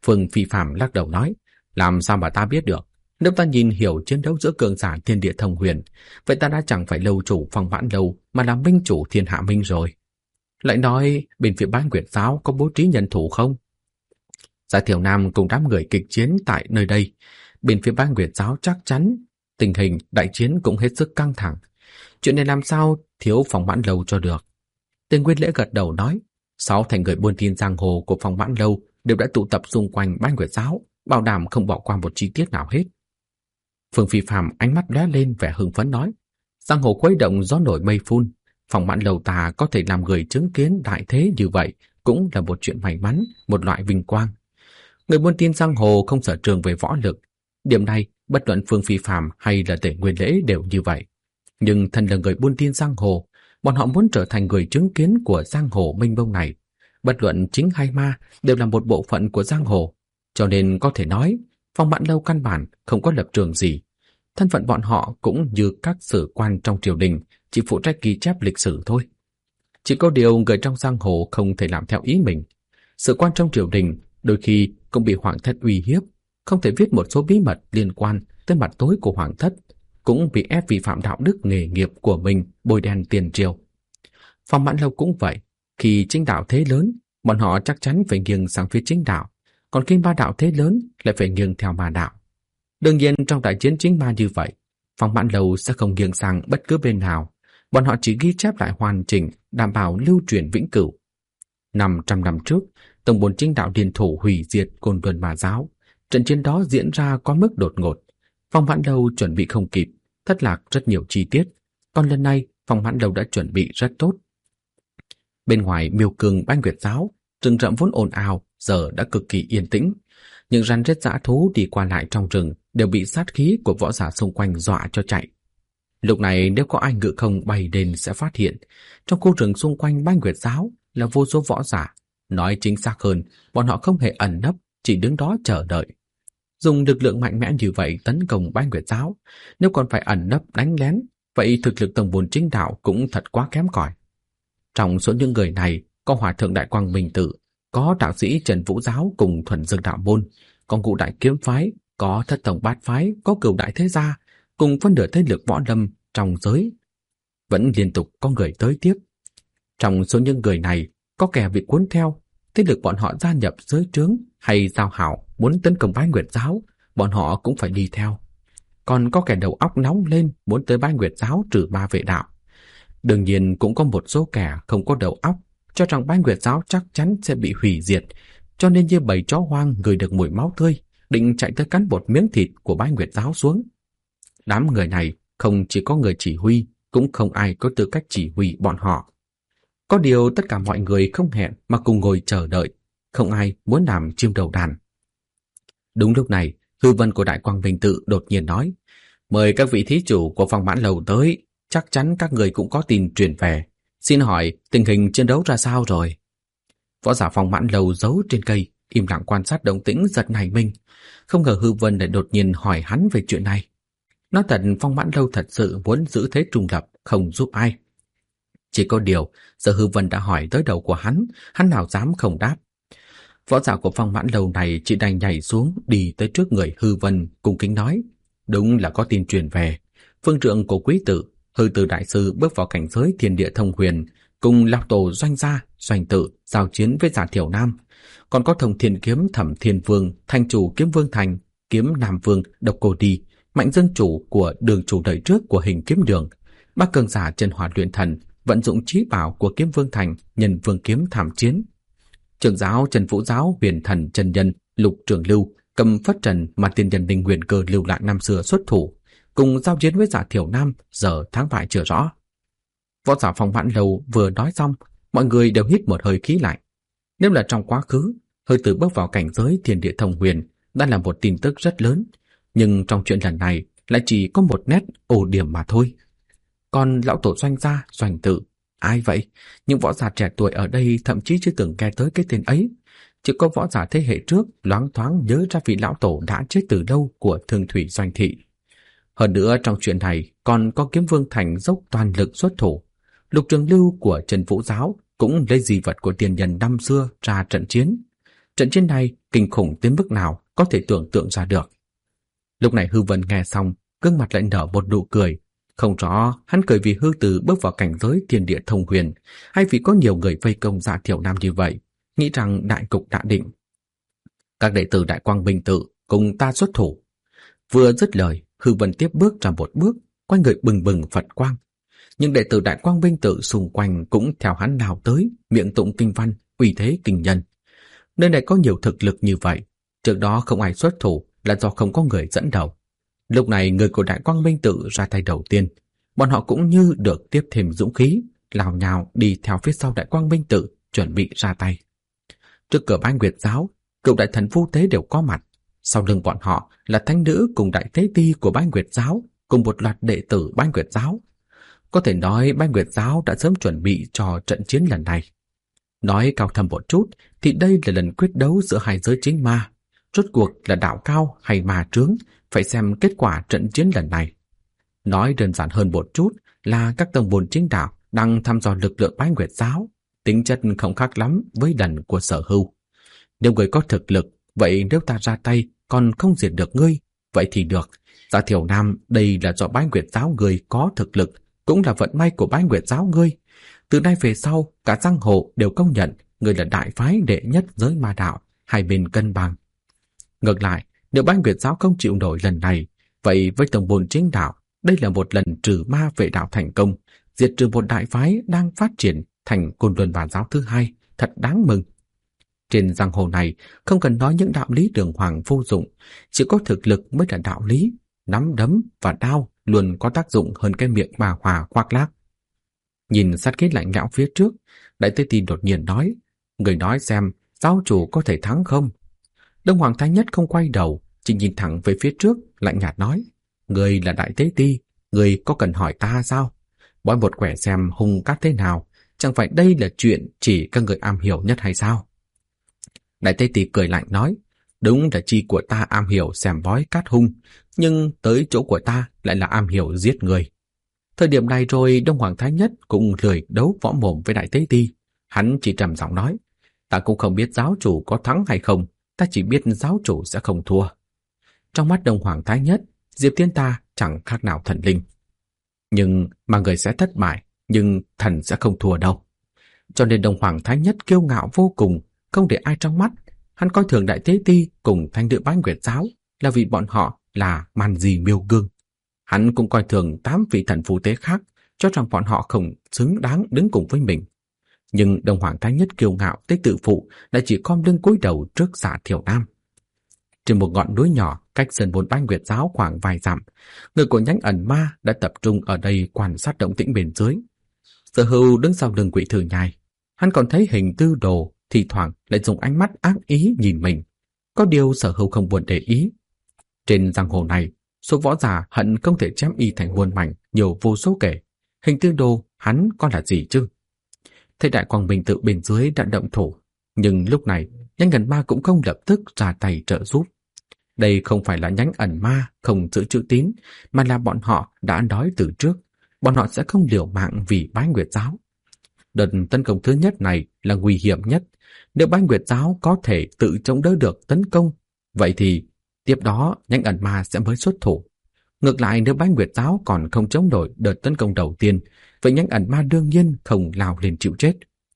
Phương Phi Phàm lắc đầu nói, làm sao mà ta biết được? Nếu ta nhìn hiểu chiến đấu giữa cường giả thiên địa thông huyền, vậy ta đã chẳng phải lâu chủ Phong Mãn Lâu mà là minh chủ thiên hạ minh rồi. Lại nói, bên phía Bái Nguyệt giáo có bố trí nhân thủ không? Giả Thiểu Nam cùng đám người kịch chiến tại nơi đây, bên phía Bái Nguyệt giáo chắc chắn tình hình đại chiến cũng hết sức căng thẳng. Chuyện này làm sao thiếu Phong Mãn Lâu cho được? Tên Nguyên Lễ gật đầu nói, 6 thành người buôn tin giang hồ của Phong Mãn Lâu đều đã tụ tập xung quanh Bái Nguyệt giáo, bảo đảm không bỏ qua một chi tiết nào hết. Phương Phi Phàm ánh mắt lóe lên vẻ hưng phấn nói, giang hồ khuấy động gió nổi mây phun, Phong Mãn Lâu ta có thể làm người chứng kiến đại thế như vậy cũng là một chuyện may mắn, một loại vinh quang. Người buôn tin giang hồ không sở trường về võ lực, điểm này bất luận Phương Phi Phàm hay là Tề Nguyên Lễ đều như vậy. Nhưng thân là người buôn tin giang hồ, bọn họ muốn trở thành người chứng kiến của giang hồ mênh mông này. Bất luận chính hay ma đều là một bộ phận của giang hồ, cho nên có thể nói Phong Mãn Lâu căn bản không có lập trường gì. Thân phận bọn họ cũng như các sử quan trong triều đình, chỉ phụ trách ghi chép lịch sử thôi. Chỉ có điều người trong giang hồ không thể làm theo ý mình. Sử quan trong triều đình đôi khi cũng bị hoàng thất uy hiếp, không thể viết một số bí mật liên quan tới mặt tối của hoàng thất, cũng bị ép vi phạm đạo đức nghề nghiệp của mình, bôi đen tiền triều. Phong Mãn Lâu cũng vậy, khi chính đạo thế lớn, bọn họ chắc chắn phải nghiêng sang phía chính đạo, còn khi ma đạo thế lớn lại phải nghiêng theo ma đạo. Đương nhiên trong đại chiến chính ma như vậy, Phong Mãn Lâu sẽ không nghiêng sang bất cứ bên nào, bọn họ chỉ ghi chép lại hoàn chỉnh, đảm bảo lưu truyền vĩnh cửu. 500 năm trước, tổng bổn chính đạo liên thủ hủy diệt Côn Luân Ma giáo. Trận chiến đó diễn ra quá mức đột ngột, Phong Mãn Lâu chuẩn bị không kịp, thất lạc rất nhiều chi tiết. Còn lần này, Phong Mãn Lâu đã chuẩn bị rất tốt. Bên ngoài Miêu Cương Bái Nguyệt giáo, rừng rậm vốn ồn ào giờ đã cực kỳ yên tĩnh. Những rắn rết dã thú đi qua lại trong rừng đều bị sát khí của võ giả xung quanh dọa cho chạy. Lúc này nếu có ai ngự không bay đến sẽ phát hiện, trong khu rừng xung quanh Bái Nguyệt giáo là vô số võ giả. Nói chính xác hơn, bọn họ không hề ẩn nấp, chỉ đứng đó chờ đợi. Dùng lực lượng mạnh mẽ như vậy tấn công Bái Nguyệt giáo, nếu còn phải ẩn nấp đánh lén, vậy thực lực tổng bổn chính đạo cũng thật quá kém cỏi. Trong số những người này, có Hòa thượng Đại Quang Minh Tự, có đạo sĩ Trần Vũ giáo cùng Thuần Dương đạo môn, có Ngũ Đại kiếm phái, có Thất Tổng bát phái, có Cửu Đại thế gia, cùng phân nửa thế lực võ lâm trong giới. Vẫn liên tục có người tới tiếp. Trong số những người này, có kẻ bị cuốn theo, thế lực bọn họ gia nhập giới trướng hay giao hảo muốn tấn công Bái Nguyệt giáo, bọn họ cũng phải đi theo. Còn có kẻ đầu óc nóng lên muốn tới Bái Nguyệt giáo trừ ma vệ đạo. Đương nhiên cũng có một số kẻ không có đầu óc, cho rằng Bái Nguyệt giáo chắc chắn sẽ bị hủy diệt, cho nên như bầy chó hoang ngửi được mùi máu tươi, định chạy tới cắn một miếng thịt của Bái Nguyệt giáo xuống. Đám người này không chỉ có người chỉ huy, cũng không ai có tư cách chỉ huy bọn họ. Có điều tất cả mọi người không hẹn mà cùng ngồi chờ đợi, không ai muốn làm chim đầu đàn. Đúng lúc này, hư vân của Đại Quang Minh Tự đột nhiên nói, mời các vị thí chủ của Phong Mãn Lầu tới, chắc chắn các người cũng có tin truyền về. Xin hỏi tình hình chiến đấu ra sao rồi? Võ giả Phong Mãn Lầu giấu trên cây, im lặng quan sát động tĩnh giật nảy mình. Không ngờ hư vân lại đột nhiên hỏi hắn về chuyện này. Nói thật, Phong Mãn Lâu thật sự muốn giữ thế trung lập, không giúp ai. Chỉ có điều, giờ hư vân đã hỏi tới đầu của hắn nào dám không đáp. Võ giả của Phong Mãn Lâu này chỉ đành nhảy xuống, đi tới trước người hư vân, cung kính nói. Đúng là có tin truyền về. Phương trượng của quý tử, Hư Tử đại sư bước vào cảnh giới thiên địa thông huyền, cùng lão tổ Doanh gia, Doanh tự giao chiến với Giả Thiểu Nam. Còn có Thông Thiên kiếm Thẩm Thiên Vương, Thanh chủ Kiếm Vương Thành, Kiếm Nam Vương Độc Cô Đi, Mạnh Dương chủ của đường chủ đời trước của Hình Kiếm Đường, Bắc cường giả Chân Hỏa Luyện Thần, vận dụng trí bảo của Kiếm Vương Thành, Nhân Vương kiếm thảm chiến. Trưởng giáo Trần Vũ giáo Huyền Thần Chân Nhân, Lục Trường Lưu cầm phất trần mà tiên nhân Đinh Huyền Cơ lưu lại năm xưa xuất thủ, cùng giao chiến với Giả Thiểu Nam, giờ thắng bại chưa rõ. Võ giả Phong Mãn Lâu vừa nói xong, mọi người đều hít một hơi khí lạnh. Nếu là trong quá khứ, hơi từ bước vào cảnh giới thiên địa thông huyền đã là một tin tức rất lớn, nhưng trong chuyện lần này lại chỉ có một nét ổ điểm mà thôi. Còn lão tổ Doanh gia, Doanh tự, ai vậy? Những võ giả trẻ tuổi ở đây thậm chí chưa từng nghe tới cái tên ấy. Chỉ có võ giả thế hệ trước loáng thoáng nhớ ra vị lão tổ đã chết từ lâu của Thương Thủy Doanh thị. Hơn nữa trong chuyện này còn có Kiếm Vương Thành dốc toàn lực xuất thủ. Lục Trường Lưu của Trần Vũ giáo cũng lấy di vật của tiền nhân năm xưa ra trận chiến. Trận chiến này kinh khủng đến mức nào có thể tưởng tượng ra được. Lúc này Hư Vân nghe xong, gương mặt lại nở một nụ cười. Không rõ hắn cười vì Hư Tử bước vào cảnh giới thiên địa thông huyền, hay vì có nhiều người vây công Dạ Thiểu Nam như vậy, nghĩ rằng đại cục đã định. Các đệ tử Đại Quang Minh Tự cùng ta xuất thủ. Vừa dứt lời, Hư Vân tiếp bước ra một bước, quay người bừng bừng Phật quang. Nhưng đệ tử Đại Quang Minh Tự xung quanh cũng theo hắn nào tới, miệng tụng kinh văn, uy thế kinh nhân. Nơi này có nhiều thực lực như vậy, trước đó không ai xuất thủ là do không có người dẫn đầu. Lúc này người của Đại Quang Minh Tự ra tay đầu tiên, bọn họ cũng như được tiếp thêm dũng khí, lào nhào đi theo phía sau Đại Quang Minh Tự, chuẩn bị ra tay. Trước cửa Bái Nguyệt Giáo, cựu đại thần Vu Tế đều có mặt. Sau lưng bọn họ là thánh nữ cùng đại tế ti của Bái Nguyệt Giáo, cùng một loạt đệ tử Bái Nguyệt Giáo. Có thể nói Bái Nguyệt Giáo đã sớm chuẩn bị cho trận chiến lần này. Nói cao thâm một chút thì đây là lần quyết đấu giữa hai giới chính ma. Rốt cuộc là đạo cao hay ma trướng, phải xem kết quả trận chiến lần này. Nói đơn giản hơn một chút là các tông môn chính đạo đang thăm dò lực lượng Bái Nguyệt Giáo, tính chất không khác lắm với lần của Sở Hưu. Nếu người có thực lực, vậy nếu ta ra tay còn không diệt được ngươi, vậy thì được. Dạ Thiểu Nam, đây là do Bái Nguyệt Giáo ngươi có thực lực, cũng là vận may của Bái Nguyệt Giáo ngươi. Từ nay về sau, cả giang hồ đều công nhận ngươi là đại phái đệ nhất giới ma đạo, hai bên cân bằng. Ngược lại, nếu Bái Nguyệt Giáo không chịu nổi lần này, vậy với tông môn chính đạo, đây là một lần trừ ma vệ đạo thành công, diệt trừ một đại phái đang phát triển thành Côn Luân Bản Giáo thứ hai, thật đáng mừng. Trên giang hồ này, không cần nói những đạo lý đường hoàng vô dụng, chỉ có thực lực mới là đạo lý. Nắm đấm và đao luôn có tác dụng hơn cái miệng bà hòa khoác lác. Nhìn sát khí lạnh lẽo phía trước, Đại Tế Ti đột nhiên nói, người nói xem, giáo chủ có thể thắng không? Đông Hoàng Thái Nhất không quay đầu, chỉ nhìn thẳng về phía trước, lạnh nhạt nói, người là Đại Tế Ti, người có cần hỏi ta sao? Bói một quẻ xem hung cát thế nào, chẳng phải đây là chuyện chỉ các người am hiểu nhất hay sao? Đại Tế Ti cười lạnh nói, đúng là chi của ta am hiểu xem bói cát hung, nhưng tới chỗ của ta lại là am hiểu giết người. Thời điểm này rồi Đông Hoàng Thái Nhất cũng lười đấu võ mồm với Đại Tế Ti. Hắn chỉ trầm giọng nói, ta cũng không biết giáo chủ có thắng hay không, ta chỉ biết giáo chủ sẽ không thua. Trong mắt Đông Hoàng Thái Nhất, Diệp Thiên ta chẳng khác nào thần linh. Nhưng mà người sẽ thất bại, nhưng thần sẽ không thua đâu. Cho nên Đông Hoàng Thái Nhất kiêu ngạo vô cùng, không để ai trong mắt. Hắn coi thường Đại Tế Ti cùng thanh nữ Bái Nguyệt Giáo là vì bọn họ là màn gì miêu gương. Hắn cũng coi thường 8 vị thần phù tế khác, cho rằng bọn họ không xứng đáng đứng cùng với mình. Nhưng Đông Hoàng Thái Nhất kiêu ngạo tới tự phụ lại chỉ khom lưng cúi đầu trước Dạ Thiểu Nam. Trên một ngọn núi nhỏ cách sân môn Bái Nguyệt Giáo khoảng vài dặm, người của nhánh ẩn ma đã tập trung ở đây quan sát động tĩnh bên dưới. Sở Hưu đứng sau lưng Quỷ Thư Nhai, hắn còn thấy Hình Tư Đồ thì thoảng lại dùng ánh mắt ác ý nhìn mình. Có điều Sở Hưu không buồn để ý. Trên giang hồ này, số võ giả hận không thể chém y thành muôn mảnh nhiều vô số kể. Hình Tư Đồ hắn có là gì chứ? Thấy Đại Quang Minh Tự bên dưới đã động thủ, nhưng lúc này nhánh ẩn ma cũng không lập tức ra tay trợ giúp. Đây không phải là nhánh ẩn ma không giữ chữ tín, mà là bọn họ đã nói từ trước, bọn họ sẽ không liều mạng vì Bái Nguyệt Giáo. Đợt tấn công thứ nhất này là nguy hiểm nhất. Nếu Bái Nguyệt Giáo có thể tự chống đỡ được tấn công, vậy thì tiếp đó nhánh ẩn ma sẽ mới xuất thủ. Ngược lại, nếu Bái Nguyệt Giáo còn không chống nổi đợt tấn công đầu tiên, vậy nhánh ẩn ma đương nhiên không lao lên chịu chết.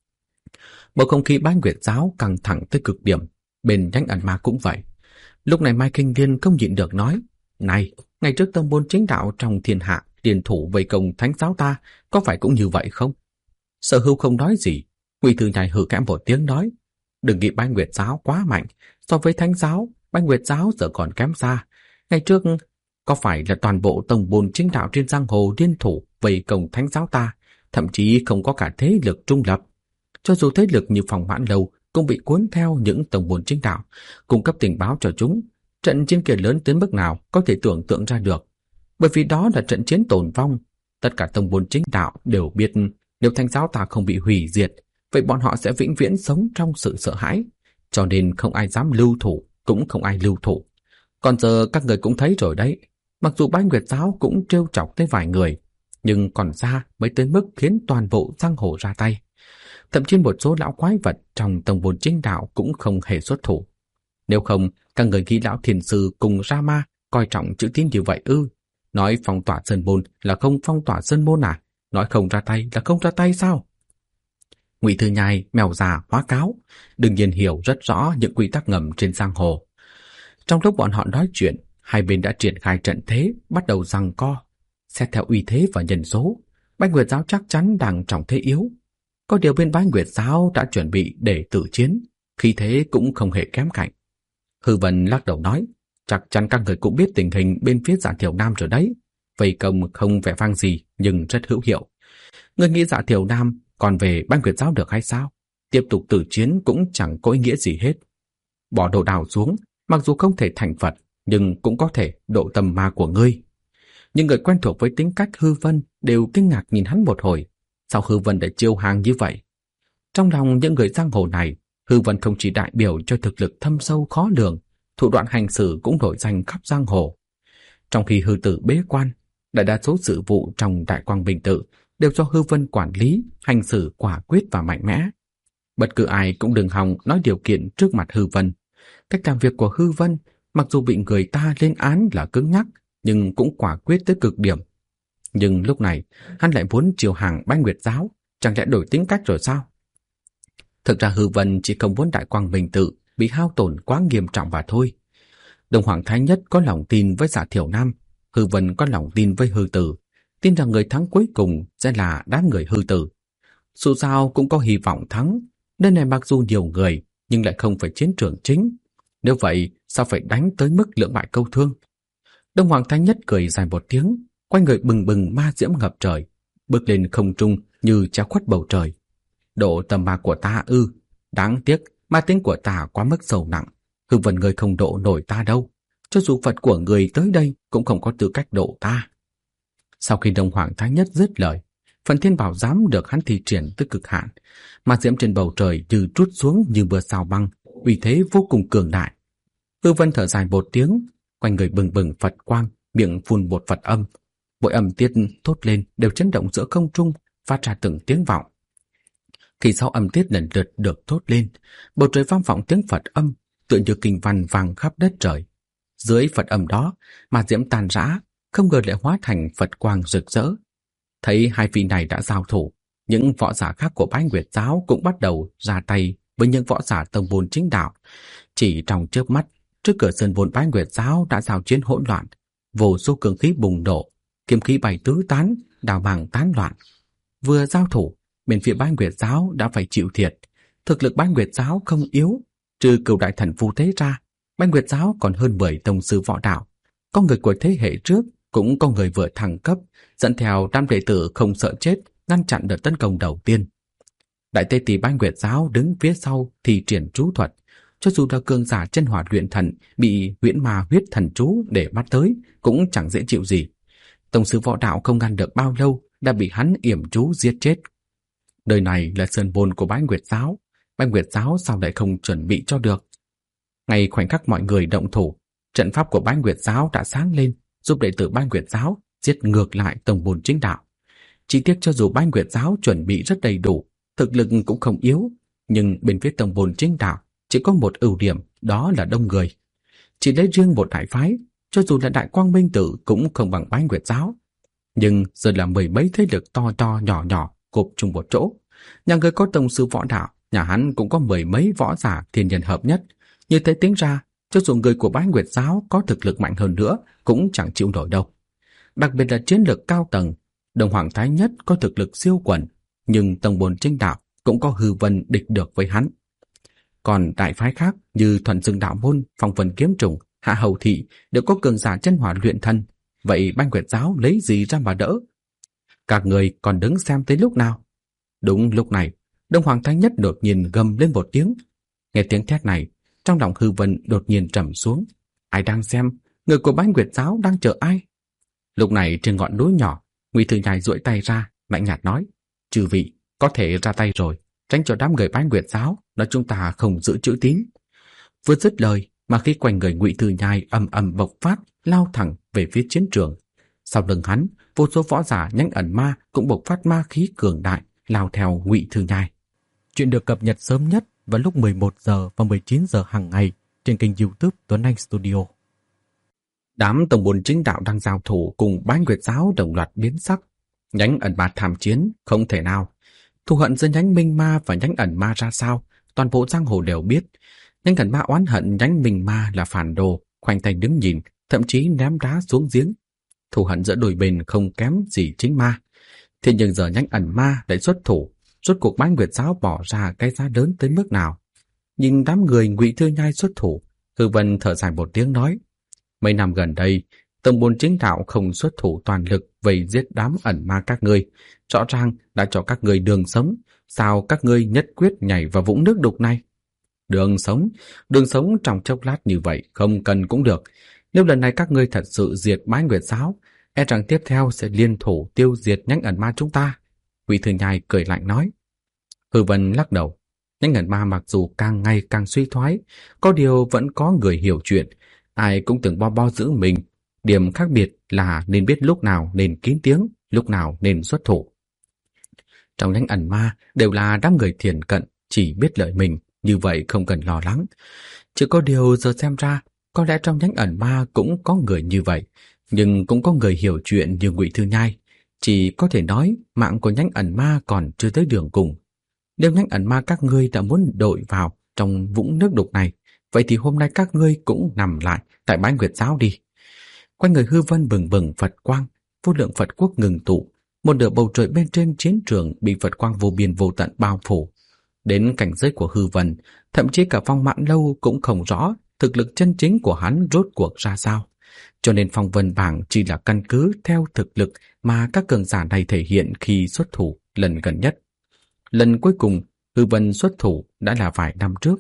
Bầu không khí Bái Nguyệt Giáo căng thẳng tới cực điểm, bên nhánh ẩn ma cũng vậy. Lúc này Mai Kinh Liên không nhịn được nói, này, ngày trước tông môn chính đạo trong thiên hạ liên thủ vây công Thánh Giáo ta, có phải cũng như vậy không? Sở Hưu không nói gì, Quỷ Thư Nhai hừ kẽm một tiếng nói, đừng nghĩ Bái Nguyệt Giáo quá mạnh, so với Thánh Giáo, Bái Nguyệt Giáo giờ còn kém xa. Ngày trước có phải là toàn bộ tông môn chính đạo trên giang hồ liên thủ vây công Thánh Giáo ta, thậm chí không có cả thế lực trung lập. Cho dù thế lực như Phòng Mãn Lâu cũng bị cuốn theo những tông môn chính đạo, cung cấp tình báo cho chúng. Trận chiến kia lớn đến mức nào có thể tưởng tượng ra được, bởi vì đó là trận chiến tồn vong. Tất cả tông môn chính đạo đều biết nếu Thánh Giáo ta không bị hủy diệt, vậy bọn họ sẽ vĩnh viễn sống trong sự sợ hãi, cho nên không ai dám lưu thủ, cũng không ai lưu thủ. Còn giờ các người cũng thấy rồi đấy, mặc dù Bái Nguyệt Giáo cũng trêu chọc tới vài người, nhưng còn xa mới tới mức khiến toàn bộ giang hồ ra tay. thậm chí một số lão quái vật trong tông môn chính đạo cũng không hề xuất thủ. Nếu không, các người nghĩ lão thiền sư cùng Rama coi trọng chữ tín như vậy ư? Nói phong tỏa sơn môn là không phong tỏa sơn môn à? Nói không ra tay là không ra tay sao? Ngụy Thư Nhai mèo già hóa cáo, đương nhiên hiểu rất rõ những quy tắc ngầm trên giang hồ. Trong lúc bọn họ nói chuyện, hai bên đã triển khai trận thế, bắt đầu giằng co. Xét theo uy thế và nhân số, Bái Nguyệt giáo chắc chắn đang trong thế yếu. Có điều bên Bái Nguyệt giáo đã chuẩn bị để tử chiến, khí thế cũng không hề kém cạnh. Hư Vân lắc đầu nói, chắc chắn các người cũng biết tình hình bên phía Dạ Thiểu Nam rồi đấy. Vây công không vẻ vang gì nhưng rất hữu hiệu. Người nghĩ Dạ Thiểu Nam còn về Bái Nguyệt giáo được hay sao? Tiếp tục tử chiến cũng chẳng có ý nghĩa gì hết. Bỏ đồ đào xuống, mặc dù không thể thành Phật, nhưng cũng có thể độ tâm ma của ngươi. Những người quen thuộc với tính cách Hư Vân đều kinh ngạc nhìn hắn một hồi. Sao Hư Vân lại chiêu hàng như vậy? Trong lòng những người giang hồ này, Hư Vân không chỉ đại biểu cho thực lực thâm sâu khó lường, thủ đoạn hành xử cũng nổi danh khắp giang hồ. Trong khi Hư Tử bế quan, đại đa số sự vụ trong Đại Quang Bình Tự đều do Hư Vân quản lý, hành xử quả quyết và mạnh mẽ. Bất cứ ai cũng đừng hòng nói điều kiện trước mặt Hư Vân. Cách làm việc của Hư Vân, mặc dù bị người ta lên án là cứng nhắc, nhưng cũng quả quyết tới cực điểm. Nhưng lúc này, hắn lại muốn chiêu hàng Bái Nguyệt giáo, chẳng lẽ đổi tính cách rồi sao? Thực ra Hư Vân chỉ không muốn Đại Quang Bình Tự bị hao tổn quá nghiêm trọng và thôi. Đông Hoàng Thái Nhất có lòng tin với Dạ Thiểu Nam, Hư Vân có lòng tin với Hư Tử, tin rằng người thắng cuối cùng sẽ là đám người Hư Tử. Dù sao cũng có hy vọng thắng, nơi này mặc dù nhiều người nhưng lại không phải chiến trường chính. Nếu vậy, sao phải đánh tới mức lưỡng bại câu thương? Đông Hoàng Thái Nhất cười dài một tiếng, quanh người bừng bừng ma diễm ngập trời, bước lên không trung như che khuất bầu trời. Độ tầm ma của ta ư? Đáng tiếc, ma tính của ta quá mức sâu nặng. Hư Vân người không độ nổi ta đâu. Cho dù Phật của người tới đây cũng không có tư cách độ ta. Sau khi Đông Hoàng Thái Nhất dứt lời, phần thiên bảo giám được hắn thi triển tới cực hạn. Ma diễm trên bầu trời như trút xuống như mưa sao băng, uy thế vô cùng cường đại. Hư Vân thở dài một tiếng, quanh người bừng bừng Phật quang, miệng phun bột Phật âm. Mỗi âm tiết thốt lên đều chấn động giữa không trung, phát ra từng tiếng vọng. Khi sau âm tiết lần lượt được thốt lên, bầu trời vang vọng tiếng Phật âm, tựa như kinh văn vang khắp đất trời. Dưới Phật âm đó, ma diễm tàn rã, không ngờ lại hóa thành Phật quang rực rỡ. Thấy hai vị này đã giao thủ, những võ giả khác của Bái Nguyệt giáo cũng bắt đầu ra tay với những võ giả tông môn chính đạo. Chỉ trong chớp mắt, trước cửa sơn môn Bái Nguyệt giáo đã giao chiến hỗn loạn, vô số cường khí bùng nổ, kiếm khí bay tứ tán, đào bàng tán loạn. Vừa giao thủ, bên phía Bái Nguyệt giáo đã phải chịu thiệt. Thực lực Bái Nguyệt giáo không yếu, trừ Cửu Đại Thần Phù Thế ra, Bái Nguyệt giáo còn hơn 10 tông sư võ đạo. Có người của thế hệ trước, cũng có người vừa thăng cấp, dẫn theo đám đệ tử không sợ chết, ngăn chặn đợt tấn công đầu tiên. Đại Tây Tỷ Bái Nguyệt giáo đứng phía sau thì triển chú thuật. Cho dù là cường giả chân hỏa luyện thần bị huyễn ma huyết thần chú để bắt tới, cũng chẳng dễ chịu gì. Tông sư võ đạo không ngăn được bao lâu đã bị hắn yểm chú giết chết. Đời này là sơn môn của Bái Nguyệt giáo, Bái Nguyệt giáo sao lại không chuẩn bị cho được? Ngay khoảnh khắc mọi người động thủ, trận pháp của Bái Nguyệt giáo đã sáng lên, giúp đệ tử Bái Nguyệt giáo giết ngược lại tông môn chính đạo. Chỉ tiếc cho dù Bái Nguyệt giáo chuẩn bị rất đầy đủ, thực lực cũng không yếu, nhưng bên phía tông môn chính đạo chỉ có một ưu điểm, đó là đông người. Chỉ lấy riêng một đại phái, cho dù là Đại Quang Minh Tử cũng không bằng Bái Nguyệt giáo. Nhưng giờ là mười mấy thế lực to to nhỏ nhỏ gộp chung một chỗ. Nhà người có tông sư võ đạo, nhà hắn cũng có mười mấy võ giả thiên nhân hợp nhất. Như thế tính ra, cho dù người của Bái Nguyệt giáo có thực lực mạnh hơn nữa cũng chẳng chịu nổi đâu. Đặc biệt là chiến lược cao tầng, Đông Hoàng Thái Nhất có thực lực siêu quần, nhưng tông môn chính đạo cũng có Hư Vân địch được với hắn. Còn đại phái khác như Thuần Dương Đạo Môn, Phong Vân Kiếm Trùng, Hạ Hầu Thị đều có cường giả chân hỏa luyện thân. Vậy Bái Nguyệt giáo lấy gì ra mà đỡ? Các người còn đứng xem tới lúc nào? Đúng lúc này, Đông Hoàng Thái Nhất đột nhiên gầm lên một tiếng. Nghe tiếng thét này, trong lòng Hư Vân đột nhiên trầm xuống. Ai đang xem? Người của Bái Nguyệt giáo đang chờ ai? Lúc này trên ngọn núi nhỏ, Ngụy Thư Nhai duỗi tay ra, lạnh nhạt nói: "Chư vị có thể ra tay rồi, tránh cho đám người Bái Nguyệt giáo nói chúng ta không giữ chữ tín." Vừa dứt lời, mà khi quanh người Ngụy Thư Nhai ầm ầm bộc phát, lao thẳng về phía chiến trường. Sau lưng hắn, vô số võ giả nhánh ẩn ma cũng bộc phát ma khí cường đại, lao theo Ngụy Thư Nhai. Chuyện được cập nhật sớm nhất vào lúc 11 giờ và 19 giờ hàng ngày trên kênh YouTube Tuấn Anh Studio. Đám tổng bồn chính đạo đang giao thủ cùng Bái Nguyệt giáo đồng loạt biến sắc. Nhánh ẩn ma tham chiến, không thể nào. Thù hận giữa nhánh minh ma và nhánh ẩn ma ra sao, toàn bộ giang hồ đều biết. Nhánh ẩn ma oán hận nhánh minh ma là phản đồ, khoanh tay đứng nhìn, thậm chí ném đá xuống giếng. Thù hận giữa đôi bên không kém gì chính ma. Thế nhưng giờ nhánh ẩn ma lại xuất thủ, rốt cuộc Bái Nguyệt giáo bỏ ra cái giá lớn tới mức nào. Nhìn đám người Ngụy Thư Nhai xuất thủ, Hư Vân thở dài một tiếng nói: mấy năm gần đây, tổng bồn chính đạo không xuất thủ toàn lực vây giết đám ẩn ma các ngươi, rõ ràng đã cho các ngươi đường sống, sao các ngươi nhất quyết nhảy vào vũng nước đục này? Đường sống trong chốc lát như vậy không cần cũng được. Nếu lần này các ngươi thật sự diệt Bái Nguyệt giáo, e rằng tiếp theo sẽ liên thủ tiêu diệt nhánh ẩn ma chúng ta. Ngụy Thư Nhai cười lạnh nói. Hư Vân lắc đầu. Nhánh ẩn ma mặc dù càng ngày càng suy thoái, có điều vẫn có người hiểu chuyện, ai cũng từng bo giữ mình. Điểm khác biệt là nên biết lúc nào nên kín tiếng, lúc nào nên xuất thủ. Trong nhánh ẩn ma đều là đám người thiền cận, chỉ biết lợi mình, như vậy không cần lo lắng. Chỉ có điều giờ xem ra, có lẽ trong nhánh ẩn ma cũng có người như vậy, nhưng cũng có người hiểu chuyện như Ngụy Thư Nhai. Chỉ có thể nói mạng của nhánh ẩn ma còn chưa tới đường cùng. Nếu nhánh ẩn ma các ngươi đã muốn đội vào trong vũng nước đục này, vậy thì hôm nay các ngươi cũng nằm lại tại Bái Nguyệt giáo đi. Quanh người Hư Vân bừng bừng Phật quang, vô lượng Phật quốc ngừng tụ, một nửa bầu trời bên trên chiến trường bị Phật quang vô biên vô tận bao phủ. Đến cảnh giới của Hư Vân, thậm chí cả Phong Mãn Lâu cũng không rõ thực lực chân chính của hắn rốt cuộc ra sao. Cho nên phong vân bảng chỉ là căn cứ theo thực lực mà các cường giả này thể hiện khi xuất thủ lần gần nhất. Lần cuối cùng Hư Vân xuất thủ đã là vài năm trước.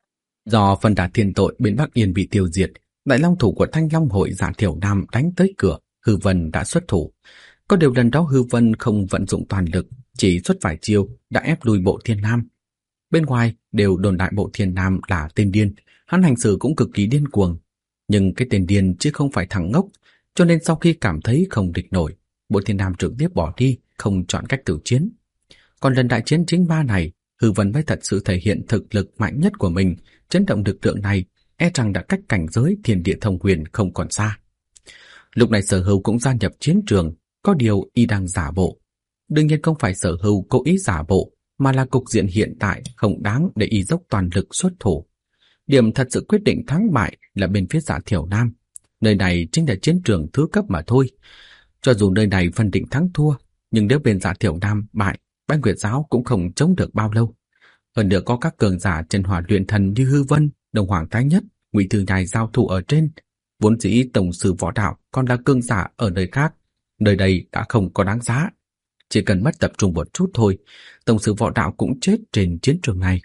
Do phần đả thiên tội bên Bắc Yên bị tiêu diệt, đại long thủ của Thanh Long hội Dạ Thiểu Nam đánh tới cửa, Hư Vân đã xuất thủ. Có điều lần đó Hư Vân không vận dụng toàn lực, chỉ xuất vài chiêu đã ép lui Bộ Thiên Nam. Bên ngoài đều đồn đại Bộ Thiên Nam là tên điên, hắn hành xử cũng cực kỳ điên cuồng. Nhưng cái tên điên chứ không phải thằng ngốc, cho nên sau khi cảm thấy không địch nổi, Bộ Thiên Nam trực tiếp bỏ đi, không chọn cách tử chiến. Còn lần đại chiến chính ba này, Hư Vân mới thật sự thể hiện thực lực mạnh nhất của mình, chấn động lực lượng này e rằng đã cách cảnh giới thiên địa thông huyền không còn xa. Lúc này Sở Hưu cũng gia nhập chiến trường, có điều y đang giả bộ. Đương nhiên không phải Sở Hưu cố ý giả bộ, mà là cục diện hiện tại không đáng để y dốc toàn lực xuất thủ. Điểm thật sự quyết định thắng bại là bên phía Dạ Thiểu Nam. Nơi này chính là chiến trường thứ cấp mà thôi. Cho dù nơi này phân định thắng thua, nhưng nếu bên Dạ Thiểu Nam bại, Bái Nguyệt giáo cũng không chống được bao lâu. Hơn nữa có các cường giả chân hỏa luyện thần như Hư Vân, Đồng Hoàng Thái Nhất, Ngụy Thư Nhai giao thủ ở trên. Vốn dĩ tổng sư võ đạo còn là cường giả ở nơi khác, nơi đây đã không có đáng giá. Chỉ cần mất tập trung một chút thôi, tổng sư võ đạo cũng chết trên chiến trường này.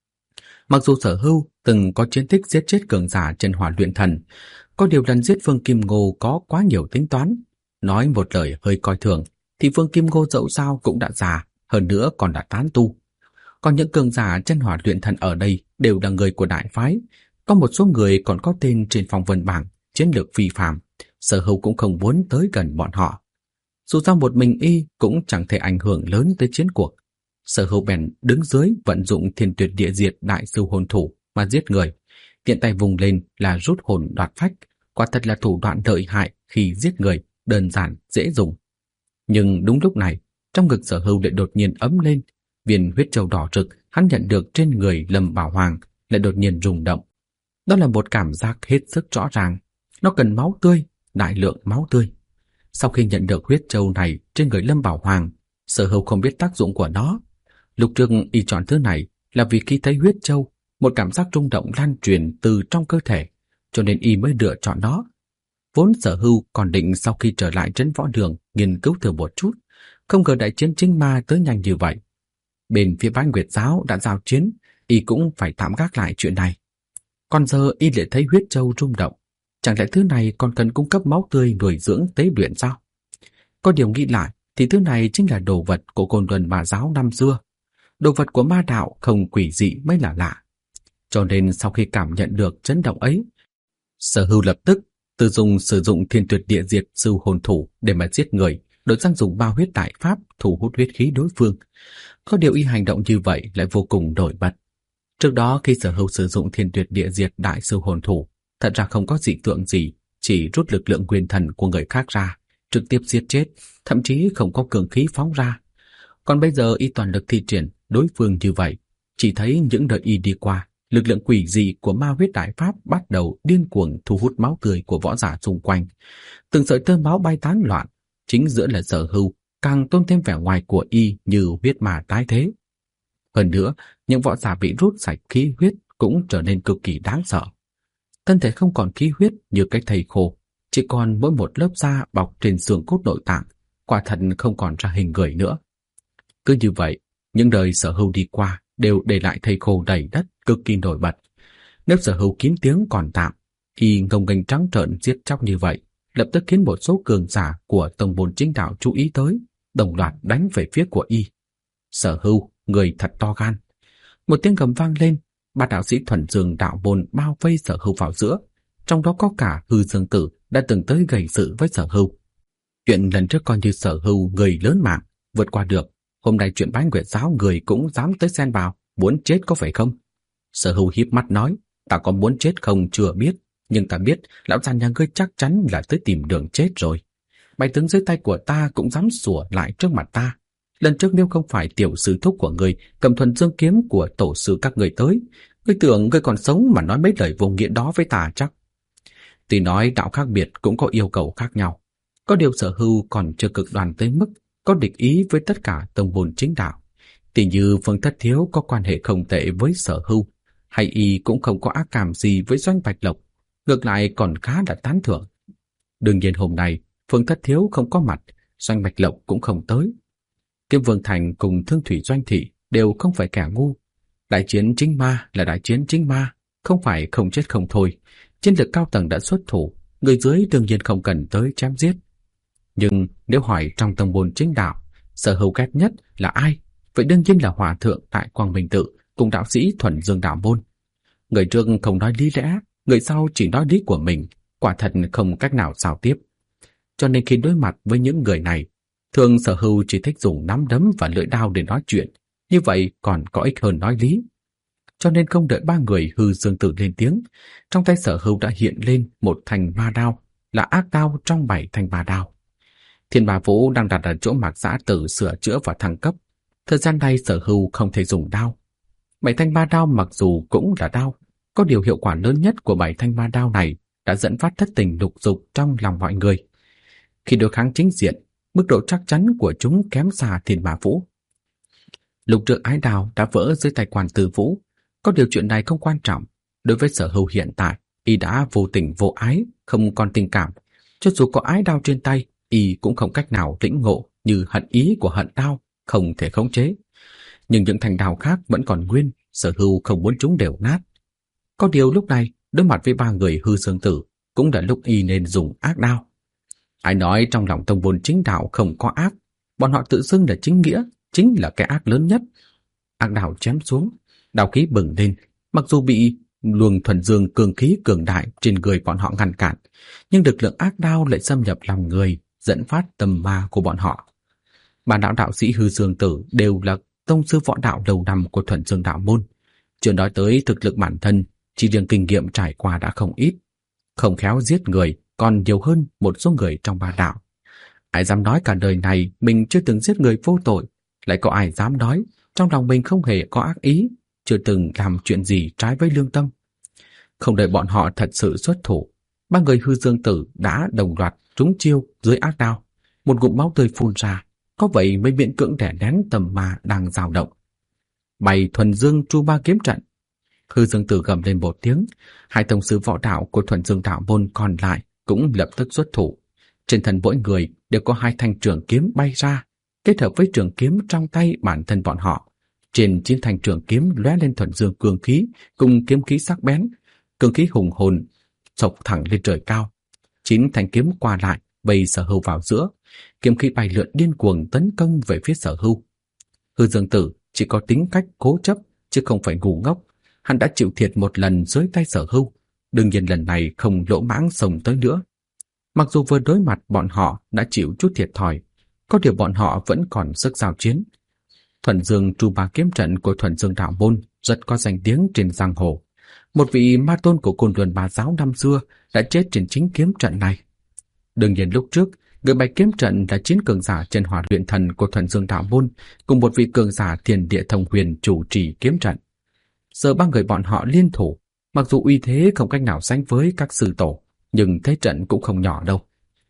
Mặc dù Sở Hưu từng có chiến tích giết chết cường giả chân hỏa luyện thần, có điều lần giết Phương Kim Ngô có quá nhiều tính toán. Nói một lời hơi coi thường, thì Phương Kim Ngô dẫu sao cũng đã già, hơn nữa còn đã tán tu. Còn những cường giả chân hỏa luyện thần ở đây đều là người của đại phái, có một số người còn có tên trên phong vân bảng, chiến lược phi phàm. Sở Hưu cũng không muốn tới gần bọn họ. Dù sao một mình y cũng chẳng thể ảnh hưởng lớn tới chiến cuộc. Sở Hưu bèn đứng dưới vận dụng Thiên Tuyệt Địa Diệt đại sư hồn thủ mà giết người. Tiện tay vùng lên là rút hồn đoạt phách, quả thật là thủ đoạn lợi hại khi giết người, đơn giản, dễ dùng. Nhưng đúng lúc này, trong ngực Sở Hưu lại đột nhiên ấm lên, viên huyết châu đỏ rực hắn nhận được trên người Lâm Bảo Hoàng lại đột nhiên rung động. Đó là một cảm giác hết sức rõ ràng, nó cần máu tươi, đại lượng máu tươi. Sau khi nhận được huyết châu này trên người Lâm Bảo Hoàng, Sở Hưu không biết tác dụng của nó. Lúc trước y chọn thứ này là vì khi thấy huyết châu, một cảm giác rung động lan truyền từ trong cơ thể, cho nên y mới lựa chọn nó. Vốn Sở Hưu còn định sau khi trở lại trấn võ đường nghiên cứu thử một chút, không ngờ đại chiến chính ma tới nhanh như vậy. Bên phía Bái Nguyệt giáo đã giao chiến, y cũng phải tạm gác lại chuyện này. Còn giờ y lại thấy huyết châu rung động, chẳng lẽ thứ này còn cần cung cấp máu tươi nuôi dưỡng tế luyện sao? Có điều nghĩ lại thì thứ này chính là đồ vật của Côn Luân Ma giáo năm xưa. Đồ vật của ma đạo không quỷ dị mới là lạ. Cho nên sau khi cảm nhận được chấn động ấy, Sở Hưu lập tức sử dụng Thiên Tuyệt Địa Diệt sư hồn thủ để mà giết người, đổi sang dùng bao huyết đại pháp thu hút huyết khí đối phương. Có điều y hành động như vậy lại vô cùng nổi bật. Trước đó khi Sở Hưu sử dụng Thiên Tuyệt Địa Diệt Đại Sư Hồn Thủ, thật ra không có dị tượng gì, chỉ rút lực lượng nguyên thần của người khác ra, trực tiếp giết chết, thậm chí không có cường khí phóng ra. Còn bây giờ y toàn lực thi triển đối phương như vậy, chỉ thấy những đời y đi qua, lực lượng quỷ dị của ma huyết đại pháp bắt đầu điên cuồng thu hút máu tươi của võ giả xung quanh. Từng sợi tơ máu bay tán loạn, chính giữa là Sở Hưu càng tôn thêm vẻ ngoài của y như huyết ma tái thế. Hơn nữa, những võ giả bị rút sạch khí huyết cũng trở nên cực kỳ đáng sợ. Thân thể không còn khí huyết như cái thây khô, chỉ còn mỗi một lớp da bọc trên xương cốt nội tạng, quả thật không còn ra hình người nữa. Cứ như vậy, những đời Sở Hưu đi qua đều để lại thây khô đầy đất, cực kỳ nổi bật. Nếu Sở Hưu kín tiếng còn tạm, y ngông nghênh trắng trợn giết chóc như vậy, lập tức khiến một số cường giả của tông môn chính đạo chú ý tới, đồng loạt đánh về phía của y. Sở Hưu, người thật to gan. Một tiếng gầm vang lên, ba đạo sĩ thuần dương đạo môn bao vây Sở Hưu vào giữa, trong đó có cả Hư Dương Tử đã từng tới gây sự với Sở Hưu. Chuyện lần trước coi như Sở Hưu người lớn mạng vượt qua được, hôm nay chuyện Bái Nguyệt giáo người cũng dám tới xen vào, muốn chết có phải không? Sở Hưu híp mắt nói, ta có muốn chết không chưa biết, nhưng ta biết lão già nhà ngươi chắc chắn là tới tìm đường chết rồi. Bày tướng dưới tay của ta cũng dám sủa lại trước mặt ta. Lần trước nếu không phải tiểu sư thúc của ngươi cầm thuần dương kiếm của tổ sư các người tới, ngươi tưởng ngươi còn sống mà nói mấy lời vô nghĩa đó với ta chắc. Tuy nói đạo khác biệt cũng có yêu cầu khác nhau, có điều Sở Hưu còn chưa cực đoan tới mức có địch ý với tất cả tông môn chính đạo. Tỷ như Phương Thất Thiếu có quan hệ không tệ với Sở Hưu, hay y cũng không có ác cảm gì với Doanh Bạch Lộc, ngược lại còn khá là tán thưởng. Đương nhiên hôm nay Phương Thất Thiếu không có mặt, Doanh Bạch Lộc cũng không tới. Kiếm Vương Thành cùng Thương Thủy Doanh Thị đều không phải kẻ ngu. Đại chiến chính ma là đại chiến chính ma, không phải không chết không thôi. Chiến lược cao tầng đã xuất thủ, người dưới đương nhiên không cần tới chém giết. Nhưng nếu hỏi trong tông môn chính đạo, Sở Hưu ghét nhất là ai? Vậy đương nhiên là Hòa Thượng tại Quang Minh Tự cùng đạo sĩ thuần dương đạo môn. Người trước không nói lý lẽ, người sau chỉ nói lý của mình, quả thật không cách nào giao tiếp. Cho nên khi đối mặt với những người này, thường Sở Hưu chỉ thích dùng nắm đấm và lưỡi đao để nói chuyện, như vậy còn có ích hơn nói lý. Cho nên không đợi ba người Hư Dương Tử lên tiếng, trong tay Sở Hưu đã hiện lên một thanh ma đao, là ác đao trong 7 thanh ma đao. Thiên Bà Vũ đang đặt ở chỗ Mạc Giã Tử sửa chữa và thăng cấp. Thời gian này Sở Hưu không thể dùng đao. 7 thanh ma đao mặc dù cũng là đao, có điều hiệu quả lớn nhất của 7 thanh ma đao này đã dẫn phát thất tình lục dục trong lòng mọi người. Khi đối kháng chính diện, mức độ chắc chắn của chúng kém xa Thiên Bà Vũ. Lục Trượng Ái Đao đã vỡ dưới tay Quan Tư Vũ, có điều chuyện này không quan trọng. Đối với Sở Hưu hiện tại, y đã vô tình vô ái, không còn tình cảm. Cho dù có ái đao trên tay, y cũng không cách nào lĩnh ngộ như hận ý của hận đao, không thể khống chế. Nhưng những thanh đao khác vẫn còn nguyên, Sở Hưu không muốn chúng đều nát. Có điều lúc này, đối mặt với ba người Hư Dương Tử, cũng đã lúc y nên dùng ác đao. Ai nói trong lòng tông môn chính đạo không có ác, bọn họ tự xưng là chính nghĩa, chính là cái ác lớn nhất. Ác đao chém xuống, đao khí bừng lên, mặc dù bị luồng thuần dương cường khí cường đại trên người bọn họ ngăn cản, nhưng lực lượng ác đao lại xâm nhập lòng người, dẫn phát tâm ma của bọn họ. Ba đạo sĩ Hư Dương Tử đều là tông sư võ đạo đầu năm của Thuần Dương đạo môn, chưa nói tới thực lực bản thân, chỉ riêng kinh nghiệm trải qua đã không ít. Không khéo giết người còn nhiều hơn một số người trong ba đạo. Ai dám nói cả đời này mình chưa từng giết người vô tội, lại có ai dám nói trong lòng mình không hề có ác ý, chưa từng làm chuyện gì trái với lương tâm. Không đợi bọn họ thật sự xuất thủ, ba người Hư Dương Tử đã đồng loạt trúng chiêu dưới ác đao. Một ngụm máu tươi phun ra, có vậy mới miễn cưỡng đè nén tầm ma đang dao động. Bày Thuần Dương Chu Ma kiếm trận. Hư Dương Tử gầm lên một tiếng, hai tông sư võ đạo của Thuần Dương đạo môn còn lại cũng lập tức xuất thủ. Trên thân mỗi người đều có 2 thanh trường kiếm bay ra, kết hợp với trường kiếm trong tay bản thân bọn họ. Trên 9 thanh trường kiếm lóe lên thuần dương cường khí cùng kiếm khí sắc bén, cường khí hùng hồn xộc thẳng lên trời cao. 9 thanh kiếm qua lại vây Sở Hưu vào giữa, kiếm khí bay lượn điên cuồng tấn công về phía Sở Hưu. Hư Dương Tử chỉ có tính cách cố chấp chứ không phải ngu ngốc, hắn đã chịu thiệt một lần dưới tay Sở Hưu, đương nhiên lần này không lỗ mãng xông tới nữa. Mặc dù vừa đối mặt bọn họ đã chịu chút thiệt thòi, có điều bọn họ vẫn còn sức giao chiến. Thuần Dương Tru Ba kiếm trận của Thuần Dương đạo môn rất có danh tiếng trên giang hồ. Một vị ma tôn của Côn Luân Bá giáo năm xưa đã chết trên chính kiếm trận này. Đương nhiên lúc trước, người bày kiếm trận là 9 cường giả chân hỏa luyện thần của Thuần Dương đạo môn cùng một vị cường giả Thiên Địa Thông Huyền chủ trì kiếm trận. Giờ 3 người bọn họ liên thủ, mặc dù uy thế không cách nào sánh với các sư tổ, nhưng thế trận cũng không nhỏ đâu.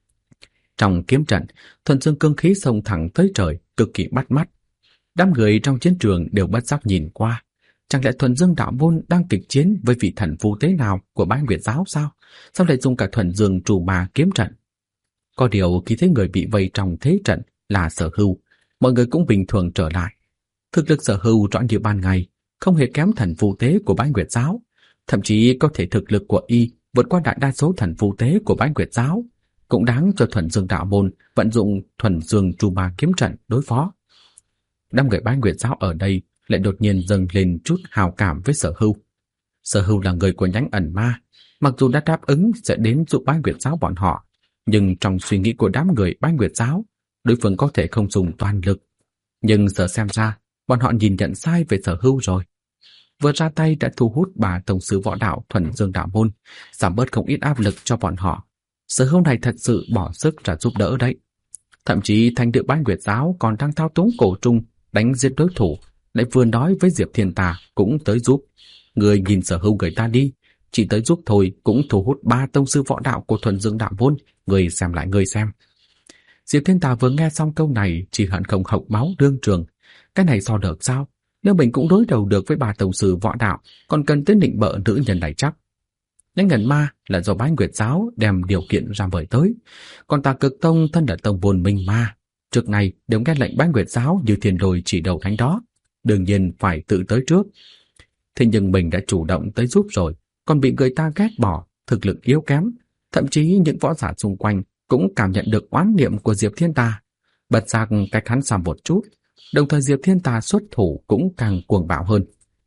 Trong kiếm trận, Thuần Dương cương khí xông thẳng tới trời, cực kỳ bắt mắt. Đám người trong chiến trường đều bất giác nhìn qua. Chẳng lẽ Thuần Dương đạo môn đang kịch chiến với vị thần phù tế nào của Bái Nguyệt giáo sao? Sao lại dùng cả Thuần Dương Tru Ba kiếm trận? Có điều khi thấy người bị vây trong thế trận là Sở Hưu, mọi người cũng bình thường trở lại. Thực lực Sở Hưu rõ như ban ngày, không hề kém thần phù tế của Bái Nguyệt giáo, thậm chí có thể thực lực của y vượt qua đại đa số thần phù tế của Bái Nguyệt giáo, cũng đáng cho Thuần Dương đạo môn vận dụng Thuần Dương Tru Ba kiếm trận đối phó. Đám người Bái Nguyệt giáo ở đây lại đột nhiên dâng lên chút hào cảm với Sở Hưu. Sở Hưu là người của nhánh ẩn ma, mặc dù đã đáp ứng sẽ đến giúp Bái Nguyệt giáo bọn họ, nhưng trong suy nghĩ của đám người Bái Nguyệt giáo, đối phương có thể không dùng toàn lực. Nhưng giờ xem ra, bọn họ nhìn nhận sai về Sở Hưu rồi. Vừa ra tay đã thu hút 3 tông sư võ đạo Thuần Dương đạo môn, giảm bớt không ít áp lực cho bọn họ. Sở Hưu này thật sự bỏ sức ra giúp đỡ đấy. Thậm chí Thánh Địa Bái Nguyệt giáo còn đang thao túng cổ trung đánh giết đối thủ, lại vừa nói với Diệp Thiên Tà cũng tới giúp. Người nhìn Sở Hưu người ta đi, chỉ tới giúp thôi cũng thu hút 3 tông sư võ đạo của Thuần Dương đạo môn, người xem lại người xem. Diệp Thiên Tà vừa nghe xong câu này chỉ hận không hộc máu đương trường. Cái này so được sao? Nếu mình cũng đối đầu được với 3 tông sư võ đạo, còn cần tới định bợ nữ nhân này chắc. Lãnh Ngân Ma là do Bái Nguyệt giáo đem điều kiện ra mời tới, còn Tà Cực Tông thân là tông môn minh ma, trước này đều nghe lệnh Bái Nguyệt giáo như thiên đồi chỉ đầu đánh đó, đương nhiên phải tự tới trước. Thế nhưng mình đã chủ động tới giúp rồi, còn bị người ta ghét bỏ, thực lực yếu kém, thậm chí những võ giả xung quanh cũng cảm nhận được oán niệm của Diệp Thiên Tà, bật giác cách hắn xa một chút, đồng thời Diệp Thiên Tà xuất thủ cũng càng cuồng bạo hơn.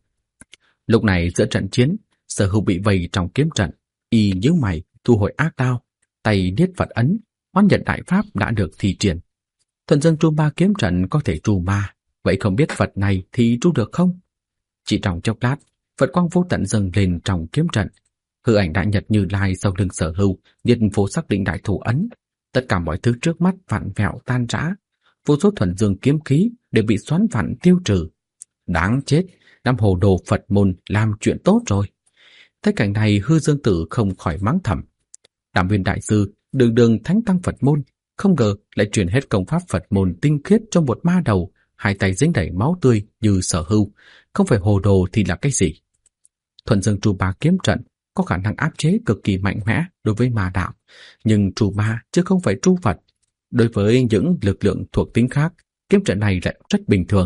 Lúc này giữa trận chiến, Sở Hưu bị vây trong kiếm trận, y nhíu mày thu hồi ác đao, tay niết Phật ấn, oán nhận đại pháp đã được thi triển. Thuần Dương Tru Ba kiếm trận có thể tru ma, vậy không biết Phật này thì tru được không? Chỉ trong chốc lát, Phật quang vô tận dâng lên trong kiếm trận. Hư ảnh đại nhật Như Lai sau lưng Sở Hưu, niết vô xác định đại thủ ấn, tất cả mọi thứ trước mắt vặn vẹo tan rã, vô số thuần dương kiếm khí đều bị xoắn vặn tiêu trừ. Đáng chết, đám hồ đồ Phật môn làm chuyện tốt rồi. Thấy cảnh này, Hư Dương Tử không khỏi mắng thầm. Đàm Viên đại sư đường đường thánh tăng Phật môn, không ngờ lại truyền hết công pháp Phật môn tinh khiết cho một ma đầu, hai tay dính đầy máu tươi như Sở Hưu, không phải hồ đồ thì là cái gì? Thuần Dương Tru Ba kiếm trận có khả năng áp chế cực kỳ mạnh mẽ đối với ma đạo, nhưng Tru Ba chứ không phải Tru Phật. Đối với những lực lượng thuộc tính khác, kiếm trận này lại rất bình thường.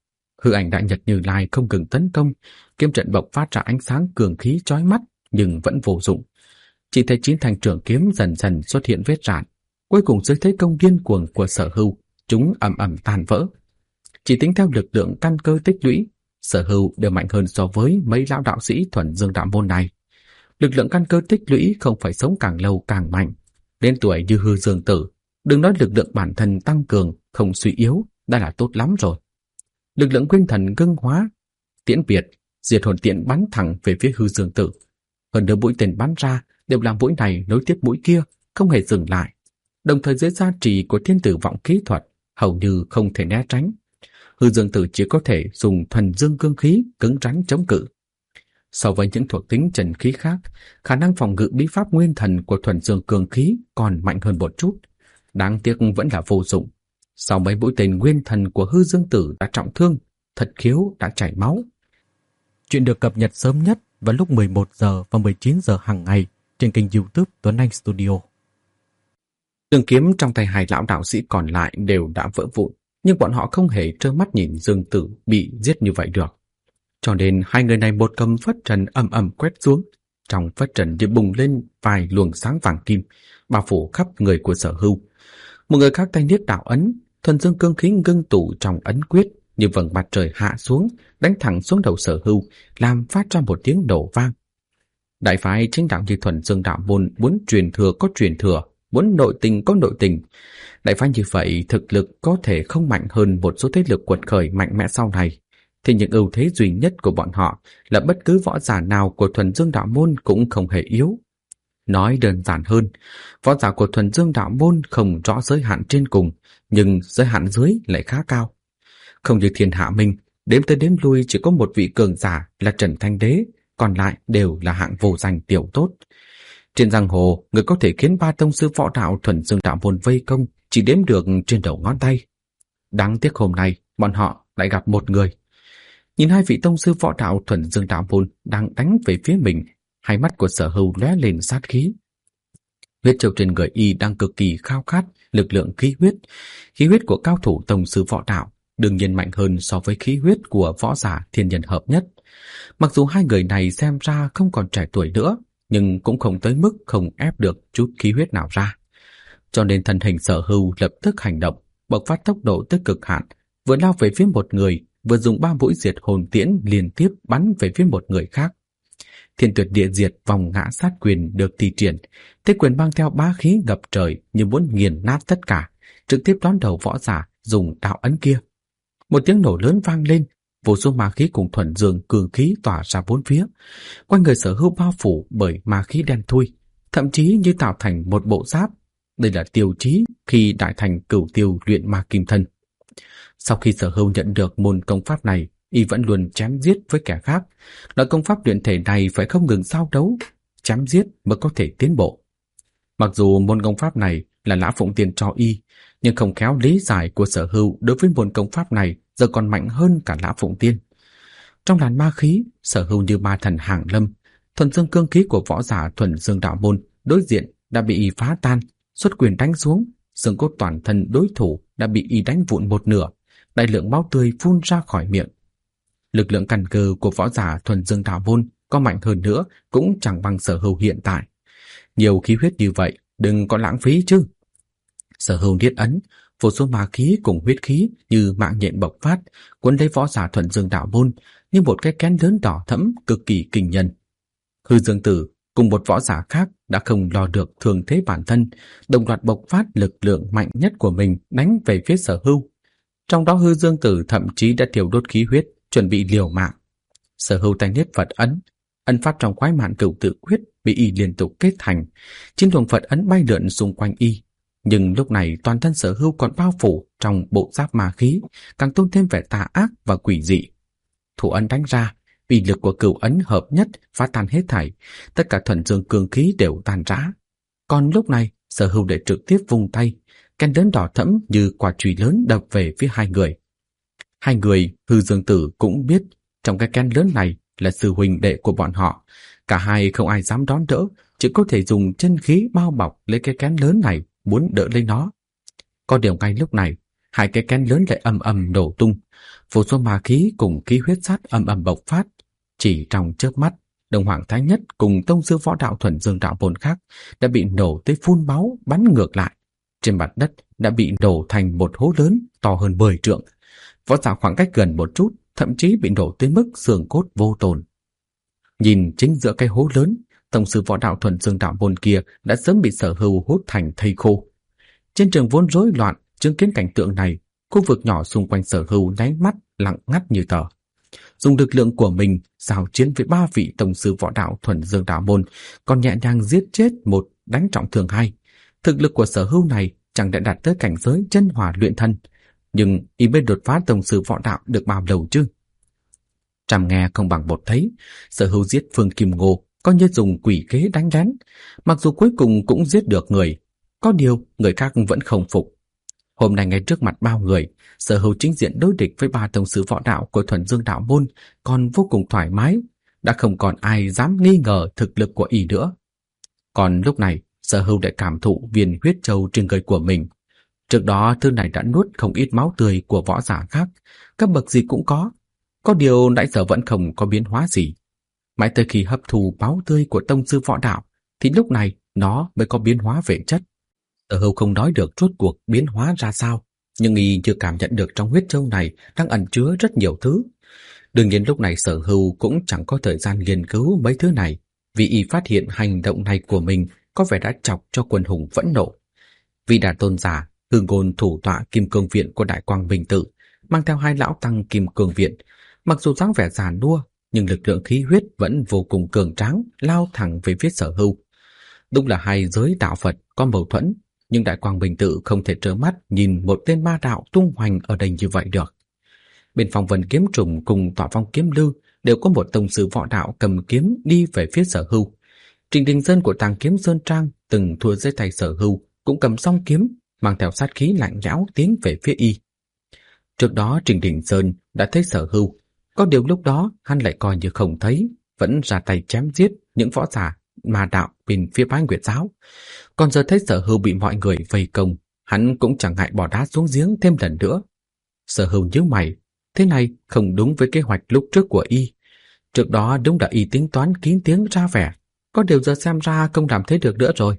Hư ảnh đại nhật Như Lai không ngừng tấn công, kiếm trận bộc phát ra ánh sáng cường khí chói mắt nhưng vẫn vô dụng. Chỉ thấy 9 thanh trường kiếm dần dần xuất hiện vết rạn, cuối cùng dưới thế công điên cuồng của Sở Hưu, chúng ầm ầm tan vỡ. Chỉ tính theo lực lượng căn cơ tích lũy, Sở Hưu đều mạnh hơn so với mấy lão đạo sĩ Thuần Dương đạo môn này. Lực lượng căn cơ tích lũy không phải sống càng lâu càng mạnh. Đến tuổi như Hư Dương Tử, đừng nói lực lượng bản thân tăng cường, không suy yếu, đã là tốt lắm rồi. Lực lượng nguyên thần ngưng hóa, tiễn biệt, diệt hồn tiễn bắn thẳng về phía Hư Dương Tử. Hơn nữa mũi tên bắn ra đều làm mũi này nối tiếp mũi kia, không hề dừng lại. Đồng thời dưới gia trì của thiên tử vọng kỹ thuật, hầu như không thể né tránh. Hư Dương Tử chỉ có thể dùng thuần dương cương khí cứng rắn chống cự. So với những thuộc tính trần khí khác, khả năng phòng ngự bí pháp nguyên thần của thuần dương cương khí còn mạnh hơn một chút. Đáng tiếc vẫn là vô dụng. Sau mấy mũi tên nguyên thần của Hư Dương Tử đã trọng thương, thật khiếu đã chảy máu. Chuyện được cập nhật sớm nhất vào lúc 11 giờ và 19 giờ hàng ngày trên kênh YouTube Tuấn Anh Studio. Trường kiếm trong tay hai lão đạo sĩ còn lại đều đã vỡ vụn, nhưng bọn họ không hề trơ mắt nhìn Dương Tử bị giết như vậy được. Cho nên hai người này một cầm phất trần ầm ầm quét xuống, trong phất trần như bùng lên vài luồng sáng vàng kim, bao phủ khắp người của Sở Hưu. Một người khác tay niết đạo ấn, thuần dương cương khí ngưng tụ trong ấn quyết, như vầng mặt trời hạ xuống, đánh thẳng xuống đầu Sở Hưu, làm phát ra một tiếng nổ vang. Đại phái chính đạo như Thuần Dương đạo môn muốn truyền thừa có truyền thừa, muốn nội tình có nội tình. Đại phái như vậy thực lực có thể không mạnh hơn một số thế lực quật khởi mạnh mẽ sau này, thì những ưu thế duy nhất của bọn họ là bất cứ võ giả nào của Thuần Dương Đạo Môn cũng không hề yếu. Nói đơn giản hơn, võ giả của Thuần Dương Đạo Môn không rõ giới hạn trên cùng, nhưng giới hạn dưới lại khá cao. Không như Thiên Hạ Minh, đếm tới đếm lui chỉ có một vị cường giả là Trần Thanh Đế, còn lại đều là hạng vô danh tiểu tốt. Trên giang hồ, người có thể khiến 3 tông sư võ đạo Thuần Dương Đạo Môn vây công chỉ đếm được trên đầu ngón tay. Đáng tiếc hôm nay, bọn họ lại gặp một người. Nhìn 2 vị tông sư võ đạo Thuần Dương Đạo Môn đang đánh về phía mình, hai mắt của Sở Hưu lóe lên sát khí. Huyết châu trên người y đang cực kỳ khao khát lực lượng khí huyết của cao thủ tông sư võ đạo đương nhiên mạnh hơn so với khí huyết của võ giả thiên nhân hợp nhất. Mặc dù hai người này xem ra không còn trẻ tuổi nữa, nhưng cũng không tới mức không ép được chút khí huyết nào ra. Cho nên thân hình Sở Hưu lập tức hành động, bộc phát tốc độ tới cực hạn, vừa lao về phía một người, vừa dùng 3 mũi diệt hồn tiễn liên tiếp bắn về phía một người khác. Thiên Tuyệt Địa Diệt vòng ngã sát quyền được thi triển, thế quyền mang theo bá khí ngập trời như muốn nghiền nát tất cả, trực tiếp đón đầu võ giả dùng đạo ấn kia. Một tiếng nổ lớn vang lên, vô số ma khí cùng thuần dương cường khí tỏa ra bốn phía, quanh người Sở Hưu bao phủ bởi ma khí đen thui, thậm chí như tạo thành một bộ giáp. Đây là tiêu chí khi đại thành Cửu Tiêu luyện ma kim thân. Sau khi Sở Hưu nhận được môn công pháp này, y vẫn luôn chém giết với kẻ khác. Loại công pháp luyện thể này phải không ngừng giao đấu, chém giết mới có thể tiến bộ. Mặc dù môn công pháp này là Lã Phụng Tiên cho y, nhưng không khéo lý giải của Sở Hưu đối với môn công pháp này giờ còn mạnh hơn cả Lã Phụng Tiên. Trong làn ma khí, Sở Hưu như ma thần hàng lâm, thuần dương cương khí của võ giả Thuần Dương Đạo Môn đối diện đã bị y phá tan, xuất quyền đánh xuống, xương cốt toàn thân đối thủ đã bị y đánh vụn một nửa, đại lượng máu tươi phun ra khỏi miệng. Lực lượng căn cơ của võ giả Thuần Dương Đạo Môn có mạnh hơn nữa cũng chẳng bằng Sở Hưu hiện tại. Nhiều khí huyết như vậy, đừng có lãng phí chứ. Sở Hưu niết ấn, vô số ma khí cùng huyết khí như mạng nhện bộc phát, cuốn lấy võ giả Thuần Dương Đạo Môn như một cái kén lớn đỏ thẫm cực kỳ kinh nhân. Hư Dương Tử cùng một võ giả khác đã không lo được thường thế bản thân, đồng loạt bộc phát lực lượng mạnh nhất của mình đánh về phía Sở Hưu. Trong đó Hư Dương Tử thậm chí đã thiêu đốt khí huyết, chuẩn bị liều mạng. Sở Hưu tay niết Phật ấn, ấn pháp trong Khoái Mạn Cửu Tự Quyết bị y liên tục kết thành, chín luồng Phật ấn bay lượn xung quanh y. Nhưng lúc này toàn thân Sở Hưu còn bao phủ trong bộ giáp ma khí, càng tôn thêm vẻ tà ác và quỷ dị. Thủ ấn đánh ra, uy lực của cửu ấn hợp nhất phá tan hết thảy, tất cả thuần dương cương khí đều tan rã. Còn lúc này, Sở Hưu để trực tiếp vung tay, kén lớn đỏ thẫm như quả chùy lớn đập về phía hai người. Hai người, Hư Dương Tử cũng biết trong cái kén lớn này là sư huynh đệ của bọn họ. Cả hai không ai dám đón đỡ, chỉ có thể dùng chân khí bao bọc lấy cái kén lớn này, muốn đỡ lấy nó. Có điều ngay lúc này, hai cái kén lớn lại ầm ầm nổ tung, vô số ma khí cùng khí huyết sát ầm ầm bộc phát. Chỉ trong chớp mắt, Đông Hoàng Thái Nhất cùng tông sư võ đạo Thuần Dương Đạo Môn khác đã bị nổ tới phun máu bắn ngược lại. Trên mặt đất đã bị nổ thành một hố lớn to hơn 10 trượng. Võ giả khoảng cách gần một chút, thậm chí bị nổ tới mức xương cốt vô tồn. Nhìn chính giữa cái hố lớn, tông sư võ đạo Thuần Dương Đạo Môn kia đã sớm bị Sở Hưu hút thành thây khô. Trên trường vốn rối loạn, chứng kiến cảnh tượng này, khu vực nhỏ xung quanh Sở Hưu nháy mắt lặng ngắt như tờ. Dùng lực lượng của mình giao chiến với 3 vị tông sư võ đạo Thuần Dương Đạo Môn, còn nhẹ nhàng giết chết một, đánh trọng thương 2. Thực lực của Sở Hưu này chẳng đã đạt tới cảnh giới chân hỏa luyện thân, nhưng y mới đột phá tông sư võ đạo được bao lâu chứ? Trăm nghe không bằng một thấy, Sở Hưu giết Phương Kim Ngô coi như dùng quỷ kế đánh lén, mặc dù cuối cùng cũng giết được người, có điều người khác vẫn không phục. Hôm nay ngay trước mặt bao người, Sở Hưu chính diện đối địch với 3 tông sư võ đạo của Thuần Dương Đạo Môn còn vô cùng thoải mái, đã không còn ai dám nghi ngờ thực lực của y nữa. Còn lúc này, Sở Hưu lại cảm thụ viên huyết châu trên người của mình. Trước đó thứ này đã nuốt không ít máu tươi của võ giả khác, cấp bậc gì cũng có điều nãy giờ vẫn không có biến hóa gì. Mãi tới khi hấp thu máu tươi của tông sư võ đạo thì lúc này nó mới có biến hóa về chất. Sở Hưu không nói được rốt cuộc biến hóa ra sao, nhưng y chưa cảm nhận được trong huyết châu này đang ẩn chứa rất nhiều thứ. Đương nhiên lúc này Sở Hưu cũng chẳng có thời gian nghiên cứu mấy thứ này, vì y phát hiện hành động này của mình có vẻ đã chọc cho quần hùng phẫn nộ. Vị Đà tôn giả, Hư Ngôn thủ tọa Kim Cương Viện của Đại Quang Minh Tự, mang theo hai lão tăng Kim Cương Viện, mặc dù dáng vẻ già nua, nhưng lực lượng khí huyết vẫn vô cùng cường tráng, lao thẳng về phía Sở Hưu. Đúng là hai giới đạo Phật có mâu thuẫn, nhưng Đại Quang Minh Tự không thể trơ mắt nhìn một tên ma đạo tung hoành ở đây như vậy được. Bên Phong Vân Kiếm Trùng cùng Tọa Phong Kiếm Lư đều có một tông sư võ đạo cầm kiếm đi về phía Sở Hưu. Trình Đình Sơn của Tàng Kiếm Sơn Trang từng thua dưới tay Sở Hưu cũng cầm song kiếm, mang theo sát khí lạnh lẽo tiến về phía y. Trước đó Trình Đình Sơn đã thấy Sở Hưu, có điều lúc đó hắn lại coi như không thấy, vẫn ra tay chém giết những võ giả ma đạo bên phía Bái Nguyệt giáo. Còn giờ thấy Sở Hưu bị mọi người vây công, hắn cũng chẳng ngại bỏ đá xuống giếng thêm lần nữa. Sở Hưu nhíu mày, thế này không đúng với kế hoạch lúc trước của y. Trước đó đúng là y tính toán kín tiếng ra vẻ, có điều giờ xem ra không làm thế được nữa rồi.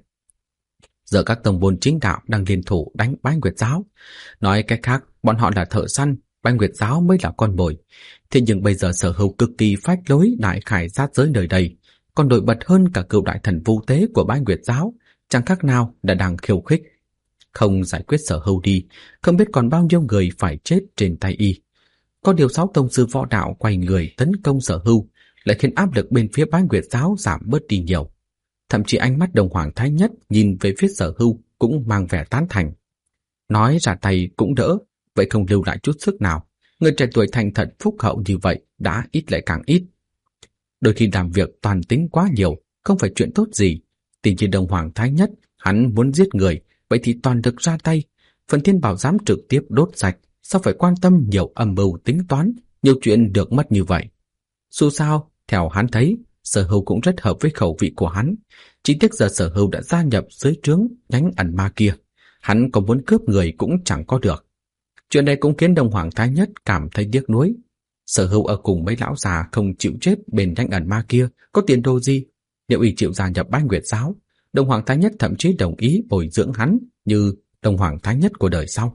Giờ các tông môn chính đạo đang liên thủ đánh Bái Nguyệt giáo. Nói cách khác, bọn họ là thợ săn, Bái Nguyệt giáo mới là con mồi. Thế nhưng bây giờ Sở Hưu cực kỳ phách lối đại khải sát giới nơi đây, còn nổi bật hơn cả cựu đại thần vu tế của Bái Nguyệt giáo, chẳng khác nào là đang khiêu khích. Không giải quyết Sở Hưu đi, không biết còn bao nhiêu người phải chết trên tay y. Có điều 6 tông sư võ đạo quay người tấn công Sở Hưu, lại khiến áp lực bên phía Bái Nguyệt giáo giảm bớt đi nhiều. Thậm chí ánh mắt Đông Hoàng Thái Nhất nhìn về phía Sở Hưu cũng mang vẻ tán thành. Nói ra tay cũng đỡ, vậy không lưu lại chút sức nào. Người trẻ tuổi thành thật phúc hậu như vậy đã ít lại càng ít. Đôi khi làm việc toàn tính quá nhiều, không phải chuyện tốt gì. Tình như Đông Hoàng Thái Nhất, hắn muốn giết người, vậy thì toàn lực ra tay. Phần Thiên Bảo dám trực tiếp đốt sạch, sao phải quan tâm nhiều âm mưu tính toán, nhiều chuyện được mất như vậy. Dù sao, theo hắn thấy, Sở Hưu cũng rất hợp với khẩu vị của hắn. Chỉ tiếc giờ Sở Hưu đã gia nhập dưới trướng nhánh ẩn ma kia, hắn có muốn cướp người cũng chẳng có được. Chuyện này cũng khiến Đông Hoàng Thái Nhất cảm thấy tiếc nuối. Sở Hưu ở cùng mấy lão già không chịu chết bên nhánh ẩn ma kia có tiền đồ gì? Nếu y chịu gia nhập Bái Nguyệt giáo, Đông Hoàng Thái Nhất thậm chí đồng ý bồi dưỡng hắn như Đông Hoàng Thái Nhất của đời sau.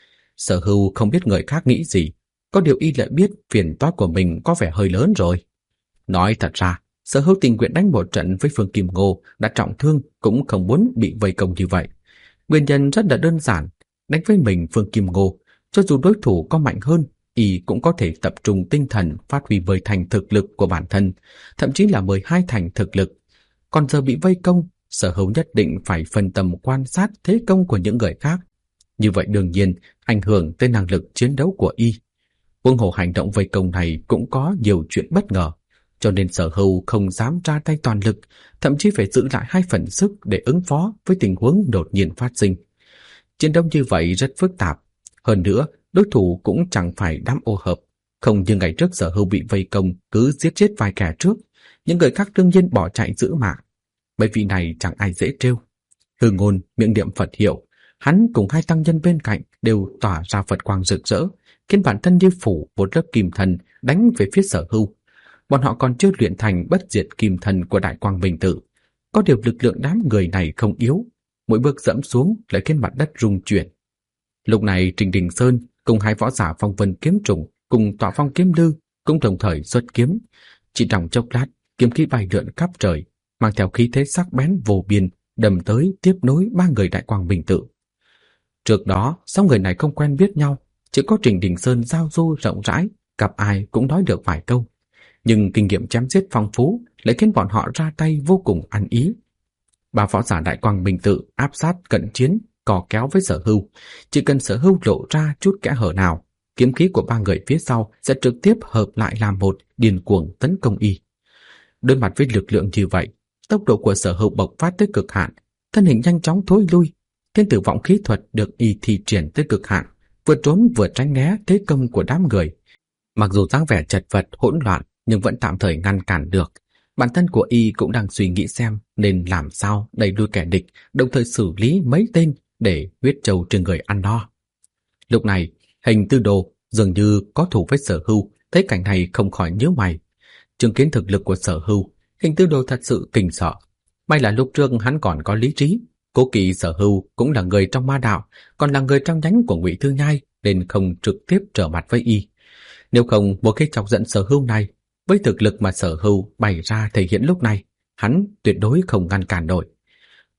Sở Hưu không biết người khác nghĩ gì, có điều y lại biết phiền toái của mình có vẻ hơi lớn rồi. Nói thật ra, Sở Hưu tình nguyện đánh một trận với Phương Kim Ngô đã trọng thương cũng không muốn bị vây công như vậy. Nguyên nhân rất là đơn giản, đánh với mình Phương Kim Ngô, cho dù đối thủ có mạnh hơn, y cũng có thể tập trung tinh thần phát huy 10 thành thực lực của bản thân, thậm chí là 12 thành thực lực. Còn giờ bị vây công, Sở Hưu nhất định phải phân tâm quan sát thế công của những người khác. Như vậy đương nhiên ảnh hưởng tới năng lực chiến đấu của y. Huống hồ hành động vây công này cũng có nhiều chuyện bất ngờ, cho nên Sở Hưu không dám ra tay toàn lực, thậm chí phải giữ lại 2 phần sức để ứng phó với tình huống đột nhiên phát sinh. Chiến đấu như vậy rất phức tạp. Hơn nữa, đối thủ cũng chẳng phải đám ô hợp. Không như ngày trước Sở Hưu bị vây công cứ giết chết vài kẻ trước, những người khác đương nhiên bỏ chạy giữ mạng. Bởi vì này chẳng ai dễ trêu. Hư Ngôn miệng niệm Phật hiệu, hắn cùng 2 tăng nhân bên cạnh đều tỏa ra Phật quang rực rỡ, khiến bản thân như phủ một lớp kim thần đánh về phía Sở Hưu. Bọn họ còn chưa luyện thành bất diệt kim thần của Đại Quang Minh Tự. Có điều lực lượng đám người này không yếu, mỗi bước dẫm xuống lại khiến mặt đất rung chuyển. Lúc này Trình Đình Sơn cùng 2 võ giả Phong Vân Kiếm Trùng cùng Tọa Phong Kiếm Lư cũng đồng thời xuất kiếm. Chỉ trong chốc lát, kiếm khí bay lượn khắp trời, mang theo khí thế sắc bén vô biên, đâm tới tiếp nối 3 người Đại Quang Minh Tự. Trước đó, 6 người này không quen biết nhau, chỉ có Trình Đình Sơn giao du rộng rãi, gặp ai cũng nói được vài câu. Nhưng kinh nghiệm chém giết phong phú lại khiến bọn họ ra tay vô cùng ăn ý. 3 võ giả Đại Quang Minh Tự áp sát cận chiến, cò kéo với Sở Hưu. Chỉ cần Sở Hưu lộ ra chút kẽ hở nào, kiếm khí của 3 người phía sau sẽ trực tiếp hợp lại làm một, điên cuồng tấn công y. Đối mặt với lực lượng như vậy, tốc độ của Sở Hưu bộc phát tới cực hạn, thân hình nhanh chóng thối lui. Thiên tử vọng khí thuật được y thi triển tới cực hạn, vừa trốn vừa tránh né thế công của đám người. Mặc dù dáng vẻ chật vật hỗn loạn, nhưng vẫn tạm thời ngăn cản được. Bản thân của y cũng đang suy nghĩ xem nên làm sao đẩy lui kẻ địch, đồng thời xử lý mấy tên để huyết trâu trên người ăn no. Lúc này, Hình Tư Đồ dường như có thủ với Sở Hưu, thấy cảnh này không khỏi nhíu mày. Chứng kiến thực lực của Sở Hưu, Hình Tư Đồ thật sự kinh sợ. May là lúc trước hắn còn có lý trí. Cố kỵ Sở Hưu cũng là người trong ma đạo, còn là người trong nhánh của Ngụy Thư Nhai, nên không trực tiếp trở mặt với y. Nếu không, một khi chọc giận Sở Hưu này, với thực lực mà Sở Hưu bày ra thể hiện lúc này, hắn tuyệt đối không ngăn cản nổi.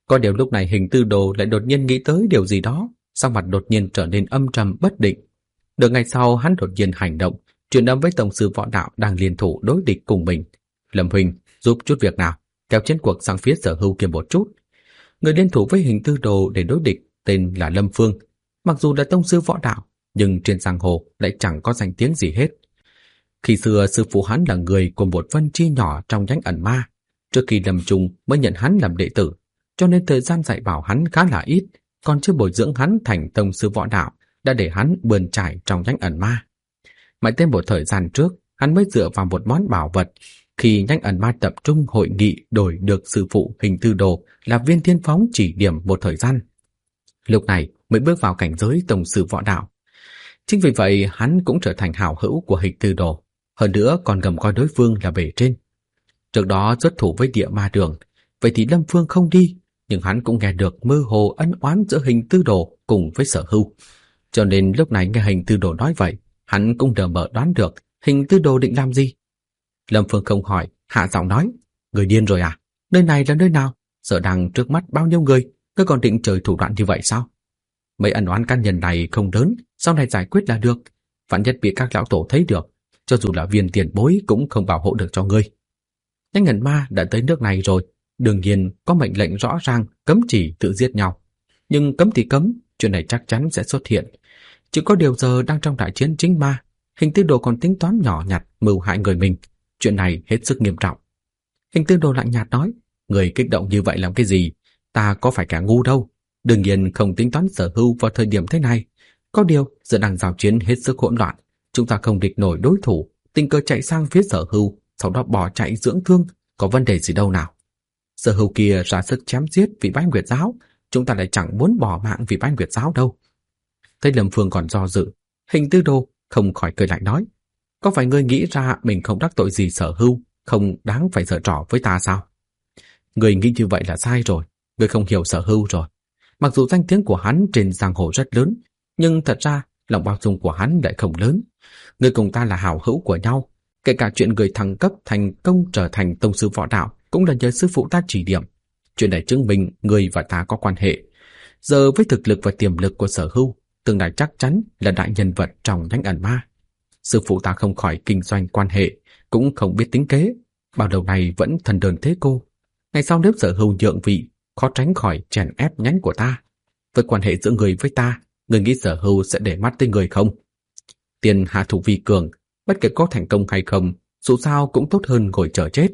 Có điều lúc này Hình Tư Đồ lại đột nhiên nghĩ tới điều gì đó, sắc mặt đột nhiên trở nên âm trầm bất định. Được ngày sau hắn đột nhiên hành động, truyền âm với tổng sư võ đạo đang liên thủ đối địch cùng mình. Lâm huynh, giúp chút việc nào, kéo chiến cuộc sang phía Sở Hưu kia một chút. Người liên thủ với Hình Tư Đồ để đối địch tên là Lâm Phương. Mặc dù là tông sư võ đạo, nhưng trên giang hồ lại chẳng có danh tiếng gì hết. Khi xưa sư phụ hắn là người của một vân chi nhỏ trong nhánh ẩn ma. Trước khi lâm chung mới nhận hắn làm đệ tử, cho nên thời gian dạy bảo hắn khá là ít, còn chưa bồi dưỡng hắn thành tông sư võ đạo, đã để hắn bươn trải trong nhánh ẩn ma. Mãi tới một thời gian trước, hắn mới dựa vào một món bảo vật. Khi nhánh ẩn ma tập trung hội nghị đổi được sư phụ Hình Tư Đồ là Viên Thiên Phóng chỉ điểm một thời gian. Lúc này mới bước vào cảnh giới tông sư võ đạo. Chính vì vậy hắn cũng trở thành hảo hữu của Hình Tư Đồ, hơn nữa còn gầm coi đối phương là bề trên. Trước đó xuất thủ với Địa Ma Đường, vậy thì Lâm Phương không đi, nhưng hắn cũng nghe được mơ hồ ân oán giữa Hình Tư Đồ cùng với Sở Hưu. Cho nên lúc này nghe Hình Tư Đồ nói vậy, hắn cũng đờ mờ đoán được Hình Tư Đồ định làm gì. Lâm Phương không hỏi, hạ giọng nói, người điên rồi à? Nơi này là nơi nào? Sở đằng trước mắt bao nhiêu người, ngươi còn định chơi thủ đoạn như vậy sao? Mấy ân oán cá nhân này không lớn, sau này giải quyết là được. Vạn nhất bị các lão tổ thấy được, cho dù là Viên tiền bối cũng không bảo hộ được cho ngươi. Nhánh ẩn ma đã tới nước này rồi, đương nhiên có mệnh lệnh rõ ràng cấm chỉ tự giết nhau. Nhưng cấm thì cấm, chuyện này chắc chắn sẽ xuất hiện. Chỉ có điều giờ đang trong đại chiến chính ma, Hình Tư Đồ còn tính toán nhỏ nhặt mưu hại người mình. Chuyện này hết sức nghiêm trọng. Hình Tư Đồ lạnh nhạt nói, người kích động như vậy làm cái gì? Ta có phải kẻ ngu đâu. Đương nhiên không tính toán Sở Hưu vào thời điểm thế này. Có điều giờ đang giao chiến hết sức hỗn loạn, chúng ta không địch nổi đối thủ, tình cờ chạy sang phía Sở Hưu, sau đó bỏ chạy dưỡng thương, có vấn đề gì đâu nào. Sở Hưu kia ra sức chém giết vì Bái Nguyệt giáo, chúng ta lại chẳng muốn bỏ mạng vì Bái Nguyệt giáo đâu. Thấy Lâm Phương còn do dự, Hình Tư Đồ không khỏi cười lại nói, có phải ngươi nghĩ ra mình không đắc tội gì Sở Hưu, không đáng phải giở trò với ta sao? Ngươi nghĩ như vậy là sai rồi, ngươi không hiểu Sở Hưu rồi. Mặc dù danh tiếng của hắn trên giang hồ rất lớn, nhưng thật ra lòng bao dung của hắn lại không lớn. Ngươi cùng ta là hảo hữu của nhau, kể cả chuyện người thăng cấp thành công trở thành tông sư võ đạo cũng là nhờ sư phụ ta chỉ điểm. Chuyện này chứng minh ngươi và ta có quan hệ. Giờ với thực lực và tiềm lực của Sở Hưu, tương lai chắc chắn là đại nhân vật trong nhánh ẩn ma. Sư phụ ta không khỏi kinh doanh quan hệ, cũng không biết tính kế, bao đầu này vẫn thần đơn thế cô. Ngày sau nếu Sở Hưu nhượng vị, khó tránh khỏi chèn ép nhánh của ta. Với quan hệ giữa người với ta, người nghĩ Sở Hưu sẽ để mắt tới người không? Tiền hạ thủ vi cường, bất kể có thành công hay không, dù sao cũng tốt hơn ngồi chờ chết.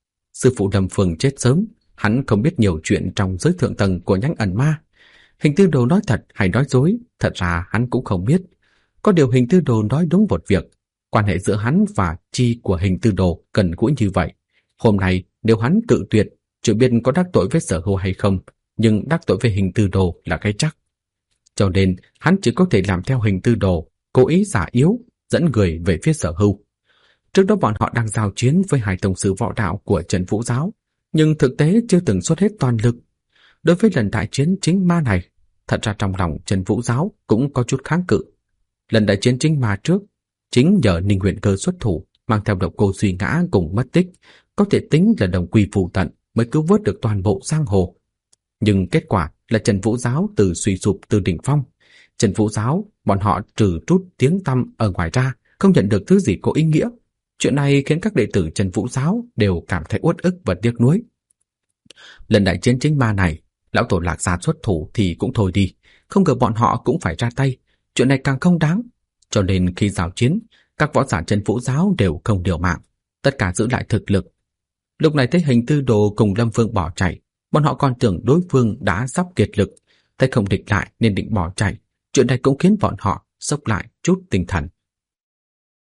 Sư phụ Lâm Phương chết sớm, hắn không biết nhiều chuyện trong giới thượng tầng của nhánh ẩn ma. Hình Tư Đồ nói thật hay nói dối, thật ra hắn cũng không biết. Có điều Hình Tư Đồ nói đúng một việc, quan hệ giữa hắn và chi của Hình Tư Đồ gần gũi như vậy. Hôm nay nếu hắn cự tuyệt, chưa biết có đắc tội với Sở Hưu hay không, nhưng đắc tội với Hình Tư Đồ là cái chắc. Cho nên hắn chỉ có thể làm theo Hình Tư Đồ, cố ý giả yếu, dẫn người về phía Sở Hưu. Trước đó bọn họ đang giao chiến với hai tông sư võ đạo của Trần Vũ Giáo, nhưng thực tế chưa từng xuất hết toàn lực. Đối với lần đại chiến chính ma này, thật ra trong lòng Trần Vũ Giáo cũng có chút kháng cự. Lần đại chiến chính ma trước, chính nhờ Ninh Huyền Cơ xuất thủ, mang theo độc cô Duy ngã cùng mất tích, có thể tính là đồng quy phù tận mới cứu vớt được toàn bộ giang hồ. Nhưng kết quả là Trần Vũ Giáo từ suy sụp từ đỉnh phong. Trần Vũ Giáo, bọn họ trừ trút tiếng tăm ở ngoài ra, không nhận được thứ gì có ý nghĩa. Chuyện này khiến các đệ tử Trần Vũ Giáo đều cảm thấy uất ức và tiếc nuối. Lần đại chiến chính ma này, lão tổ Lạc Gia xuất thủ thì cũng thôi đi, không ngờ bọn họ cũng phải ra tay. Chuyện này càng không đáng. Cho nên khi giao chiến, các võ giả Trần Vũ Giáo đều không điều mạng, tất cả giữ lại thực lực. Lúc này thấy Hình Tư Đồ cùng Lâm Phương bỏ chạy, bọn họ còn tưởng đối phương đã sắp kiệt lực, thấy không địch lại nên định bỏ chạy. Chuyện này cũng khiến bọn họ sốc lại chút tinh thần.